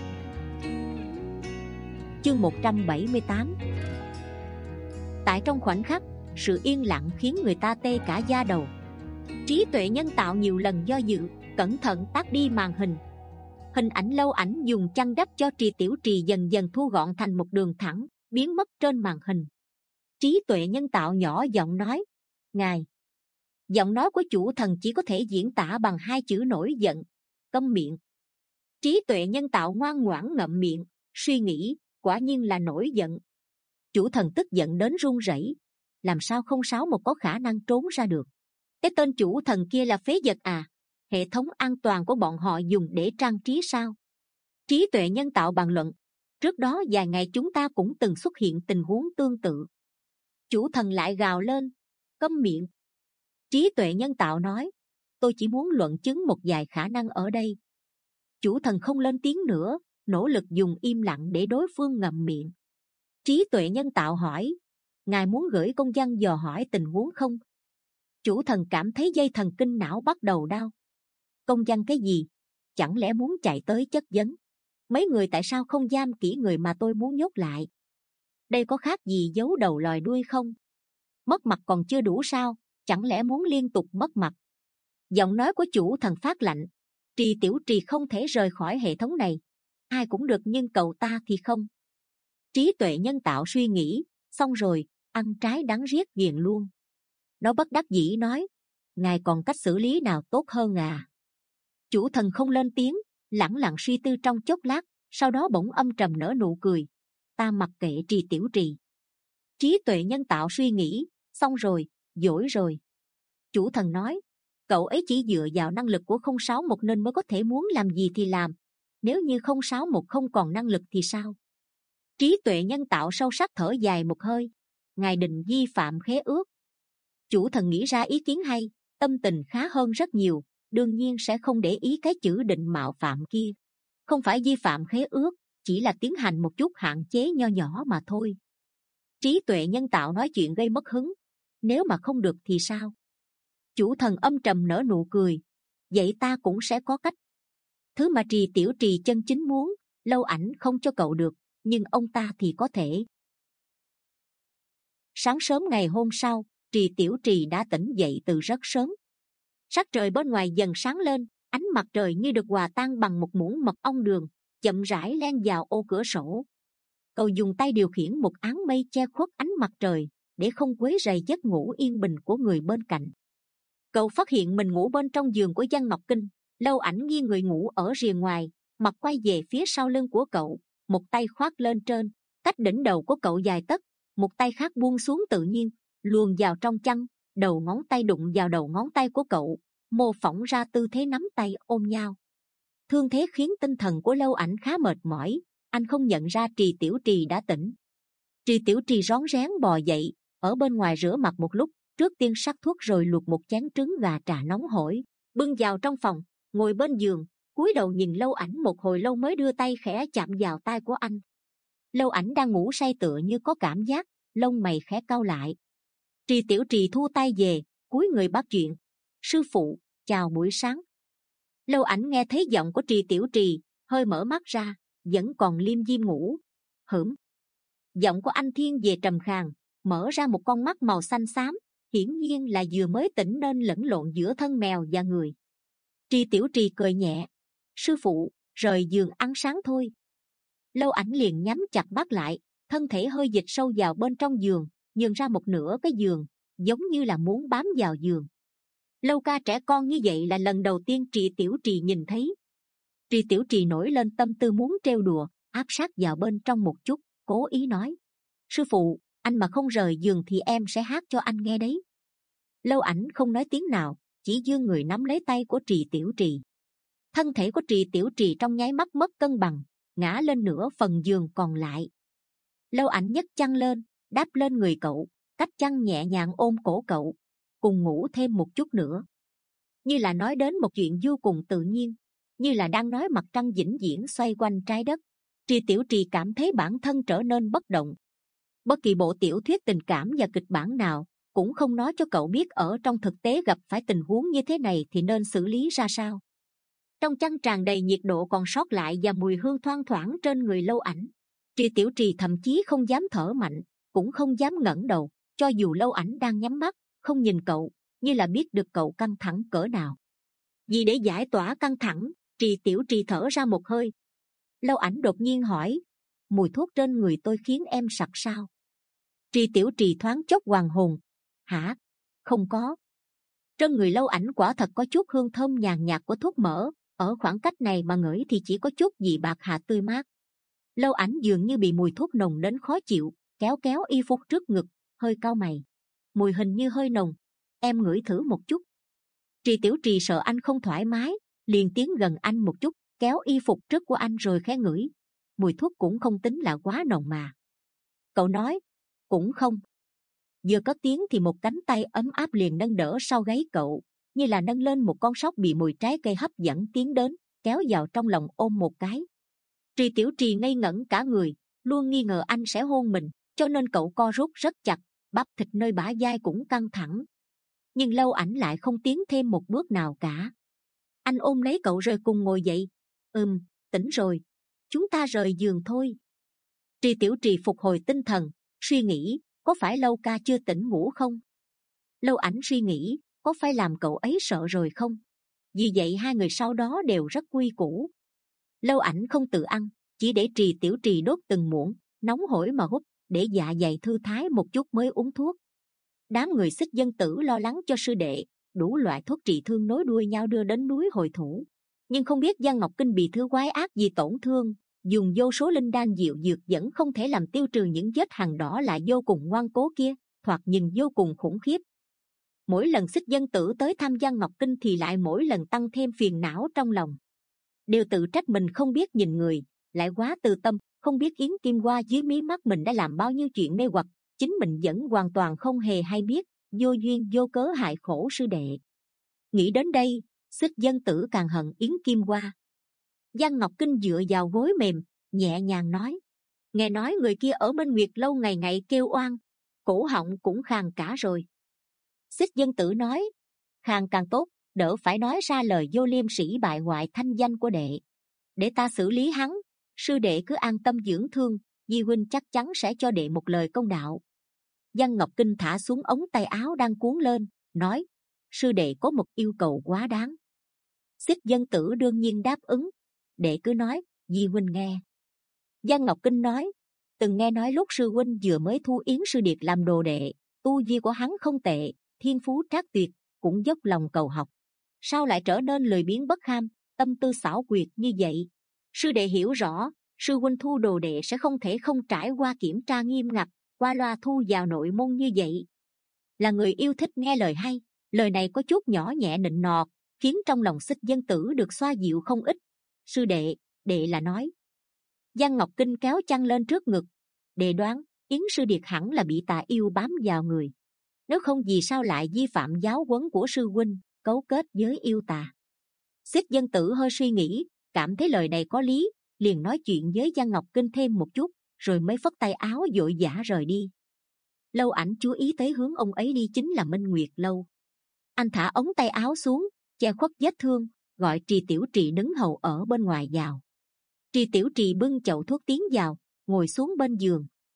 Chương một trăm bảy mươi tám. Tại trong khoảnh khắc, sự yên lặng khiến người ta tê cả da đầu. Trí tuệ nhân tạo nhiều lần do dự, cẩn thận tắt đi màn hình. Hình ảnh Lâu Ảnh dùng chăn đắp cho Trì Tiểu Trì dần dần thu gọn thành một đường thẳng, biến mất trên màn hình. Trí tuệ nhân tạo nhỏ giọng nói, ngài. Giọng nói của chủ thần chỉ có thể diễn tả bằng hai chữ nổi giận, câm miệng. Trí tuệ nhân tạo ngoan ngoãn ngậm miệng, suy nghĩ, quả nhiên là nổi giận. Chủ thần tức giận đến run rẩy, làm sao không sáu một có khả năng trốn ra được. Cái tên chủ thần kia là phế vật à? Hệ thống an toàn của bọn họ dùng để trang trí sao? Trí tuệ nhân tạo bàn luận, trước đó vài ngày chúng ta cũng từng xuất hiện tình huống tương tự. Chủ thần lại gào lên, câm miệng. Trí tuệ nhân tạo nói, tôi chỉ muốn luận chứng một vài khả năng ở đây. Chủ thần không lên tiếng nữa, nỗ lực dùng im lặng để đối phương ngậm miệng. Trí tuệ nhân tạo hỏi, ngài muốn gửi công văn dò hỏi tình huống không? Chủ thần cảm thấy dây thần kinh não bắt đầu đau. Công văn cái gì? Chẳng lẽ muốn chạy tới chất vấn? Mấy người tại sao không giam kỹ người mà tôi muốn nhốt lại? Đây có khác gì giấu đầu lòi đuôi không? Mất mặt còn chưa đủ sao? Chẳng lẽ muốn liên tục mất mặt? Giọng nói của chủ thần phát lạnh. Trì Tiểu Trì không thể rời khỏi hệ thống này. Ai cũng được nhưng cậu ta thì không. Trí tuệ nhân tạo suy nghĩ, xong rồi, ăn trái đắng riết ghiền luôn. Nó bất đắc dĩ nói, ngài còn cách xử lý nào tốt hơn à? Chủ thần không lên tiếng, lẳng lặng suy tư trong chốc lát, sau đó bỗng âm trầm nở nụ cười. Ta mặc kệ Trì Tiểu Trì. Trí tuệ nhân tạo suy nghĩ, xong rồi, dỗi rồi. Chủ thần nói, cậu ấy chỉ dựa vào năng lực của không sáu một nên mới có thể muốn làm gì thì làm. Nếu như không sáu một không còn năng lực thì sao? Trí tuệ nhân tạo sâu sắc thở dài một hơi. Ngài định vi phạm khế ước. Chủ thần nghĩ ra ý kiến hay, tâm tình khá hơn rất nhiều, đương nhiên sẽ không để ý cái chữ định mạo phạm kia. Không phải vi phạm khế ước, chỉ là tiến hành một chút hạn chế nho nhỏ mà thôi. Trí tuệ nhân tạo nói chuyện gây mất hứng. Nếu mà không được thì sao? Chủ thần âm trầm nở nụ cười. Vậy ta cũng sẽ có cách. Thứ mà Trì Tiểu Trì chân chính muốn, Lâu Ảnh không cho cậu được, nhưng ông ta thì có thể. Sáng sớm ngày hôm sau, Trì Tiểu Trì đã tỉnh dậy từ rất sớm. Sắc trời bên ngoài dần sáng lên, ánh mặt trời như được hòa tan bằng một muỗng mật ong đường, chậm rãi len vào ô cửa sổ. Cậu dùng tay điều khiển một áng mây che khuất ánh mặt trời, để không quấy rầy giấc ngủ yên bình của người bên cạnh. Cậu phát hiện mình ngủ bên trong giường của Giang Ngọc Kinh. Lâu Ảnh nghiêng người ngủ ở rìa ngoài, mặt quay về phía sau lưng của cậu, một tay khoác lên trên, cách đỉnh đầu của cậu dài tấc, một tay khác buông xuống tự nhiên, luồn vào trong chăn, đầu ngón tay đụng vào đầu ngón tay của cậu, mô phỏng ra tư thế nắm tay ôm nhau. Thương thế khiến tinh thần của Lâu Ảnh khá mệt mỏi, anh không nhận ra Trì Tiểu Trì đã tỉnh. Trì Tiểu Trì rón rén bò dậy, ở bên ngoài rửa mặt một lúc, trước tiên sắc thuốc rồi luộc một chén trứng gà trà nóng hổi, bưng vào trong phòng, ngồi bên giường, cúi đầu nhìn Lâu Ảnh một hồi lâu mới đưa tay khẽ chạm vào tai của anh. Lâu Ảnh đang ngủ say tựa như có cảm giác, lông mày khẽ cau lại. Trì Tiểu Trì thu tay về, cúi người bắt chuyện. Sư phụ, chào buổi sáng. Lâu Ảnh nghe thấy giọng của Trì Tiểu Trì, hơi mở mắt ra, vẫn còn liêm diêm ngủ. Hửm. Giọng của anh thiên về trầm khàn, mở ra một con mắt màu xanh xám, hiển nhiên là vừa mới tỉnh nên lẫn lộn giữa thân mèo và người. Tri Tiểu Trì cười nhẹ, sư phụ, rời giường ăn sáng thôi. Lâu Ảnh liền nhắm chặt mắt lại, thân thể hơi dịch sâu vào bên trong giường, nhường ra một nửa cái giường, giống như là muốn bám vào giường. Lâu ca trẻ con như vậy là lần đầu tiên Tri Tiểu Trì nhìn thấy. Tri Tiểu Trì nổi lên tâm tư muốn trêu đùa, áp sát vào bên trong một chút, cố ý nói, sư phụ, anh mà không rời giường thì em sẽ hát cho anh nghe đấy. Lâu Ảnh không nói tiếng nào, chỉ giương người nắm lấy tay của Trì Tiểu Trì. Thân thể của Trì Tiểu Trì trong nháy mắt mất cân bằng, ngã lên nửa phần giường còn lại. Lâu Ảnh nhấc chăn lên, đáp lên người cậu, cách chăn nhẹ nhàng ôm cổ cậu, cùng ngủ thêm một chút nữa. Như là nói đến một chuyện vô cùng tự nhiên, như là đang nói mặt trăng vĩnh viễn xoay quanh trái đất. Trì Tiểu Trì cảm thấy bản thân trở nên bất động. Bất kỳ bộ tiểu thuyết tình cảm và kịch bản nào cũng không nói cho cậu biết ở trong thực tế gặp phải tình huống như thế này thì nên xử lý ra sao. Trong chăn tràn đầy nhiệt độ còn sót lại và mùi hương thoang thoảng trên người Lâu Ảnh. Trì Tiểu Trì thậm chí không dám thở mạnh, cũng không dám ngẩng đầu, cho dù Lâu Ảnh đang nhắm mắt, không nhìn cậu, như là biết được cậu căng thẳng cỡ nào. Vì để giải tỏa căng thẳng, Trì Tiểu Trì thở ra một hơi. Lâu Ảnh đột nhiên hỏi, mùi thuốc trên người tôi khiến em sặc sao? Trì Tiểu Trì thoáng chốc hoàn hồn. Hả? Không có. Trên người Lâu Ảnh quả thật có chút hương thơm nhàn nhạt của thuốc mỡ, ở khoảng cách này mà ngửi thì chỉ có chút gì bạc hà tươi mát. Lâu Ảnh dường như bị mùi thuốc nồng đến khó chịu, kéo kéo y phục trước ngực, hơi cau mày. Mùi hình như hơi nồng, em ngửi thử một chút. Trì Tiểu Trì sợ anh không thoải mái, liền tiến gần anh một chút, kéo y phục trước của anh rồi khẽ ngửi. Mùi thuốc cũng không tính là quá nồng mà. Cậu nói, cũng không. Vừa có tiếng thì một cánh tay ấm áp liền nâng đỡ sau gáy cậu, như là nâng lên một con sóc bị mùi trái cây hấp dẫn tiến đến, kéo vào trong lòng ôm một cái. Trì Tiểu Trì ngây ngẩn cả người, luôn nghi ngờ anh sẽ hôn mình, cho nên cậu co rút rất chặt, bắp thịt nơi bả vai cũng căng thẳng. Nhưng Lâu Ảnh lại không tiến thêm một bước nào cả. Anh ôm lấy cậu rồi cùng ngồi dậy. Ừm, tỉnh rồi, chúng ta rời giường thôi. Trì Tiểu Trì phục hồi tinh thần, suy nghĩ, có phải Lâu ca chưa tỉnh ngủ không? Lâu Ảnh suy nghĩ, có phải làm cậu ấy sợ rồi không? Vì vậy hai người sau đó đều rất quy củ. Lâu Ảnh không tự ăn, chỉ để Trì Tiểu Trì đốt từng muỗng, nóng hổi mà hút, để dạ dày thư thái một chút mới uống thuốc. Đám người Xích Dân Tử lo lắng cho sư đệ, đủ loại thuốc trị thương nối đuôi nhau đưa đến núi Hồi Thủ. Nhưng không biết Giang Ngọc Kinh bị thứ quái ác gì tổn thương, dùng vô số linh đan diệu dược vẫn không thể làm tiêu trừ những vết hằn đỏ lại vô cùng ngoan cố kia, thoạt nhìn vô cùng khủng khiếp. Mỗi lần Xích Dân Tử tới thăm Giang Ngọc Kinh thì lại mỗi lần tăng thêm phiền não trong lòng. Đều tự trách mình không biết nhìn người, lại quá từ tâm, không biết Yến Kim Hoa dưới mí mắt mình đã làm bao nhiêu chuyện mê hoặc, chính mình vẫn hoàn toàn không hề hay biết, vô duyên vô cớ hại khổ sư đệ. Nghĩ đến đây, Xích Dân Tử càng hận Yến Kim Hoa. Giang Ngọc Kinh dựa vào gối mềm, nhẹ nhàng nói, nghe nói người kia ở bên Nguyệt Lâu ngày ngày kêu oan, cổ họng cũng khàn cả rồi. Xích Dân Tử nói, khàn càng tốt, đỡ phải nói ra lời vô liêm sỉ bại hoại thanh danh của đệ. Để ta xử lý hắn, sư đệ cứ an tâm dưỡng thương, Di huynh chắc chắn sẽ cho đệ một lời công đạo. Giang Ngọc Kinh thả xuống ống tay áo đang cuốn lên, nói, sư đệ có một yêu cầu quá đáng. Xích Dân Tử đương nhiên đáp ứng, đệ cứ nói, Di huynh nghe. Giang Ngọc Kinh nói, từng nghe nói lúc sư huynh vừa mới thu Yến Sư Điệt làm đồ đệ, tu vi của hắn không tệ, thiên phú trác tuyệt, cũng dốc lòng cầu học. Sao lại trở nên lười biếng bất ham, tâm tư xảo quyệt như vậy? Sư đệ hiểu rõ, sư huynh thu đồ đệ sẽ không thể không trải qua kiểm tra nghiêm ngặt, qua loa thu vào nội môn như vậy. Là người yêu thích nghe lời hay, lời này có chút nhỏ nhẹ nịnh nọt, khiến trong lòng Xích Dân Tử được xoa dịu không ít. Sư đệ, đệ là nói. Giang Ngọc Kinh kéo chăn lên trước ngực, đệ đoán Yến Sư Điệt hẳn là bị tà yêu bám vào người. Nếu không vì sao lại vi phạm giáo huấn của sư huynh, cấu kết với yêu tà? Xích Dân Tử hơi suy nghĩ, cảm thấy lời này có lý, liền nói chuyện với Giang Ngọc Kinh thêm một chút, rồi mới phất tay áo vội vã rời đi. Lâu Ảnh chú ý tới hướng ông ấy đi chính là Minh Nguyệt Lâu. Anh thả ống tay áo xuống, che khuất vết thương, gọi Trì Tiểu Trì đứng hầu ở bên ngoài vào. Trì Tiểu Trì bưng chậu thuốc tiến vào, ngồi xuống bên giường.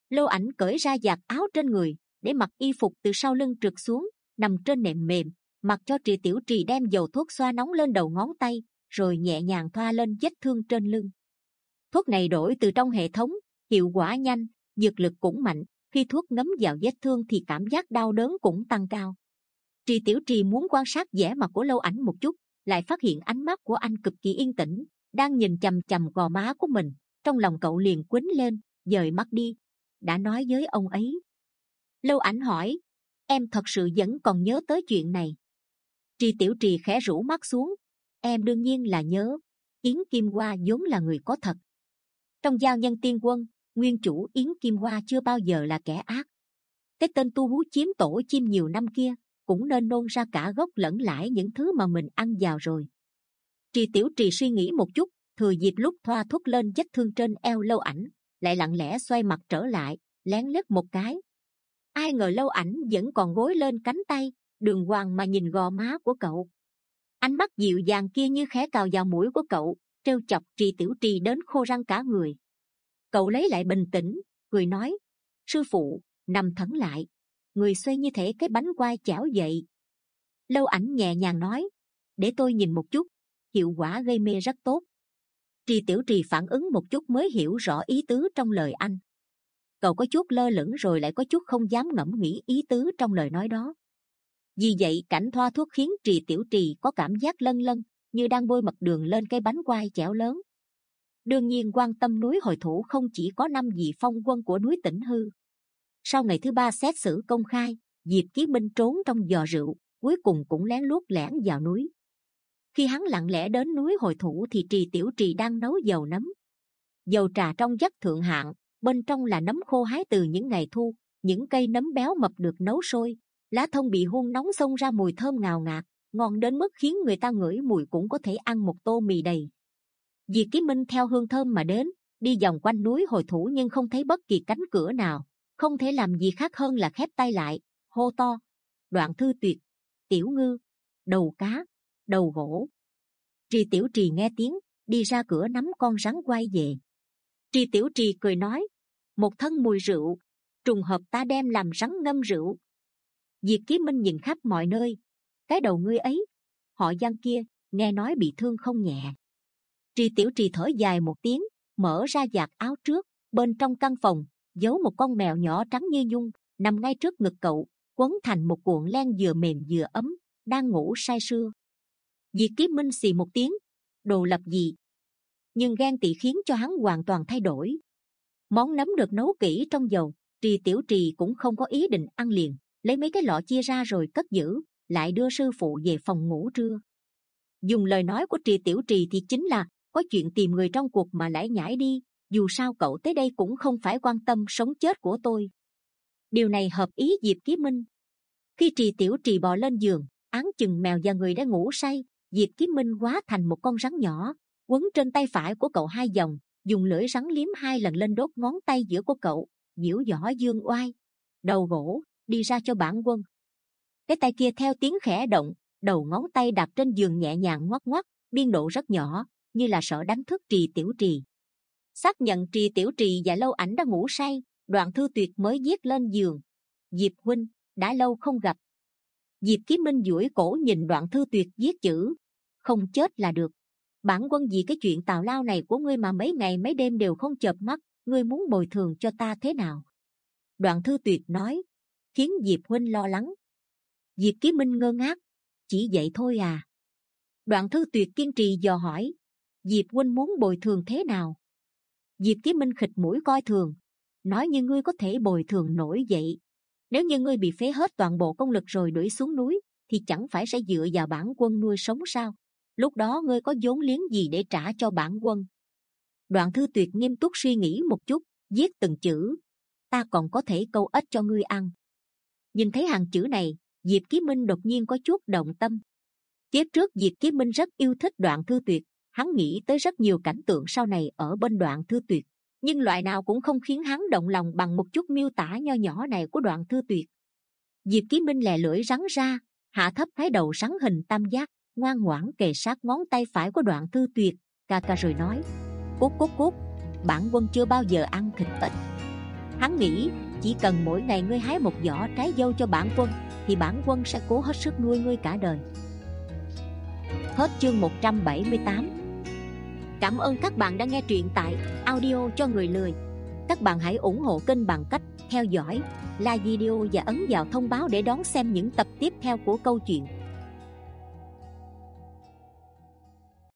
Lâu Ảnh cởi ra giặt áo trên người, để mặc y phục từ sau lưng trượt xuống, nằm trên nệm mềm, mặc cho Trì Tiểu Trì đem dầu thuốc xoa nóng lên đầu ngón tay, rồi nhẹ nhàng thoa lên vết thương trên lưng. Thuốc này đổi từ trong hệ thống, hiệu quả nhanh, dược lực cũng mạnh. Khi thuốc ngấm vào vết thương thì cảm giác đau đớn cũng tăng cao. Trì Tiểu Trì muốn quan sát vẻ mặt của Lâu Ảnh một chút, lại phát hiện ánh mắt của anh cực kỳ yên tĩnh, đang nhìn chằm chằm gò má của mình. Trong lòng cậu liền quýnh lên, dời mắt đi. Đã nói với ông ấy. Lâu Ảnh hỏi, em thật sự vẫn còn nhớ tới chuyện này? Trì Tiểu Trì khẽ rũ mắt xuống. Em đương nhiên là nhớ. Yến Kim Hoa vốn là người có thật. Trong Giao Nhân Tiên Quân, nguyên chủ Yến Kim Hoa chưa bao giờ là kẻ ác. Cái tên tu hú chiếm tổ chim nhiều năm kia cũng nên nôn ra cả gốc lẫn lãi những thứ mà mình ăn vào rồi. Trì Tiểu Trì suy nghĩ một chút, thừa dịp lúc thoa thuốc lên vết thương trên eo Lâu Ảnh, lại lặng lẽ xoay mặt trở lại, lén liếc một cái. Ai ngờ Lâu Ảnh vẫn còn gối lên cánh tay, đường hoàng mà nhìn gò má của cậu. Ánh mắt dịu dàng kia như khẽ cào vào mũi của cậu, trêu chọc Trì Tiểu Trì đến khô răng cả người. Cậu lấy lại bình tĩnh, cười nói, sư phụ, nằm thẫn lại, người xoay như thể cái bánh quai chảo vậy. Lâu Ảnh nhẹ nhàng nói, để tôi nhìn một chút, hiệu quả gây mê rất tốt. Trì Tiểu Trì phản ứng một chút mới hiểu rõ ý tứ trong lời anh. Cậu có chút lơ lửng rồi lại có chút không dám ngẫm nghĩ ý tứ trong lời nói đó. Vì vậy cảnh thoa thuốc khiến Trì Tiểu Trì có cảm giác lân lân, như đang bôi mật đường lên cái bánh quai chảo lớn. Đương nhiên quan tâm núi Hồi Thủ không chỉ có năm vị phong quân của núi Tĩnh Hư. Sau ngày thứ ba xét xử công khai, Diệp Chí Minh trốn trong giò rượu, cuối cùng cũng lén lút lẻn vào núi. Khi hắn lặng lẽ đến núi Hồi Thủ thì Trì Tiểu Trì đang nấu dầu nấm. Dầu trà trong vắt thượng hạng, bên trong là nấm khô hái từ những ngày thu. Những cây nấm béo mập được nấu sôi, lá thông bị hun nóng xông ra mùi thơm ngào ngạt, ngon đến mức khiến người ta ngửi mùi cũng có thể ăn một tô mì đầy. Diệp Chí Minh theo hương thơm mà đến, đi vòng quanh núi Hồi Thủ nhưng không thấy bất kỳ cánh cửa nào, không thể làm gì khác hơn là khép tay lại, hô to, Đoạn Thư Tuyệt, Tiểu Ngư, Đầu Cá, Đầu Gỗ. Trì Tiểu Trì nghe tiếng, đi ra cửa nắm con rắn quay về. Trì Tiểu Trì cười nói, một thân mùi rượu, trùng hợp ta đem làm rắn ngâm rượu. Diệp Chí Minh nhìn khắp mọi nơi, cái đầu ngươi ấy, họ Giang kia, nghe nói bị thương không nhẹ. Trì Tiểu Trì thở dài một tiếng, mở ra giặt áo trước, bên trong căn phòng giấu một con mèo nhỏ trắng như nhung, nằm ngay trước ngực cậu, quấn thành một cuộn len vừa mềm vừa ấm, đang ngủ say sưa. Diệp Chí Minh xì một tiếng, đồ lập gì? Nhưng ghen tị khiến cho hắn hoàn toàn thay đổi. Món nấm được nấu kỹ trong dầu, Trì Tiểu Trì cũng không có ý định ăn liền, lấy mấy cái lọ chia ra rồi cất giữ, lại đưa sư phụ về phòng ngủ trưa. Dùng lời nói của Trì Tiểu Trì thì chính là có chuyện tìm người trong cuộc mà lải nhải đi, dù sao cậu tới đây cũng không phải quan tâm sống chết của tôi. Điều này hợp ý Diệp Chí Minh. Khi Trì Tiểu Trì bò lên giường, áng chừng mèo và người đã ngủ say, Diệp Chí Minh hóa thành một con rắn nhỏ, quấn trên tay phải của cậu hai vòng, dùng lưỡi rắn liếm hai lần lên đốt ngón tay giữa của cậu, diễu võ dương oai. Đầu Gỗ, đi ra cho bản quân. Cái tay kia theo tiếng khẽ động, đầu ngón tay đạp trên giường nhẹ nhàng ngoắc ngoắc, biên độ rất nhỏ, như là sợ đánh thức Trì Tiểu Trì. Xác nhận Trì Tiểu Trì và Lâu Ảnh đã ngủ say, Đoạn Thư Tuyệt mới viết lên giường, Diệp huynh, đã lâu không gặp. Diệp Chí Minh duỗi cổ nhìn Đoạn Thư Tuyệt viết chữ, không chết là được. Bản quân vì cái chuyện tào lao này của ngươi mà mấy ngày mấy đêm đều không chợp mắt, ngươi muốn bồi thường cho ta thế nào? Đoạn Thư Tuyệt nói, khiến Diệp huynh lo lắng. Diệp Chí Minh ngơ ngác, chỉ vậy thôi à? Đoạn Thư Tuyệt kiên trì dò hỏi, Diệp huynh muốn bồi thường thế nào? Diệp Chí Minh khịt mũi coi thường, nói như ngươi có thể bồi thường nổi vậy. Nếu như ngươi bị phế hết toàn bộ công lực rồi đuổi xuống núi, thì chẳng phải sẽ dựa vào bản quân nuôi sống sao? Lúc đó ngươi có vốn liếng gì để trả cho bản quân? Đoạn Thư Tuyệt nghiêm túc suy nghĩ một chút, viết từng chữ, ta còn có thể câu ếch cho ngươi ăn. Nhìn thấy hàng chữ này, Diệp Chí Minh đột nhiên có chút động tâm. Kiếp trước Diệp Chí Minh rất yêu thích Đoạn Thư Tuyệt, hắn nghĩ tới rất nhiều cảnh tượng sau này ở bên Đoạn Thư Tuyệt, nhưng loại nào cũng không khiến hắn động lòng bằng một chút miêu tả nho nhỏ này của Đoạn Thư Tuyệt. Diệp Chí Minh lè lưỡi rắn ra, hạ thấp cái đầu rắn hình tam giác, ngoan ngoãn kề sát ngón tay phải của Đoạn Thư Tuyệt, cà cà rồi nói, cút cút cút, bản quân chưa bao giờ ăn thịt ếch. Hắn nghĩ chỉ cần mỗi ngày ngươi hái một giỏ trái dâu cho bản quân thì bản quân sẽ cố hết sức nuôi ngươi cả đời. Hết chương một trăm bảy mươi tám. Cảm ơn các bạn đã nghe truyện tại Audio cho người lười. Các bạn hãy ủng hộ kênh bằng cách theo dõi, like video và ấn vào thông báo để đón xem những tập tiếp theo của câu chuyện.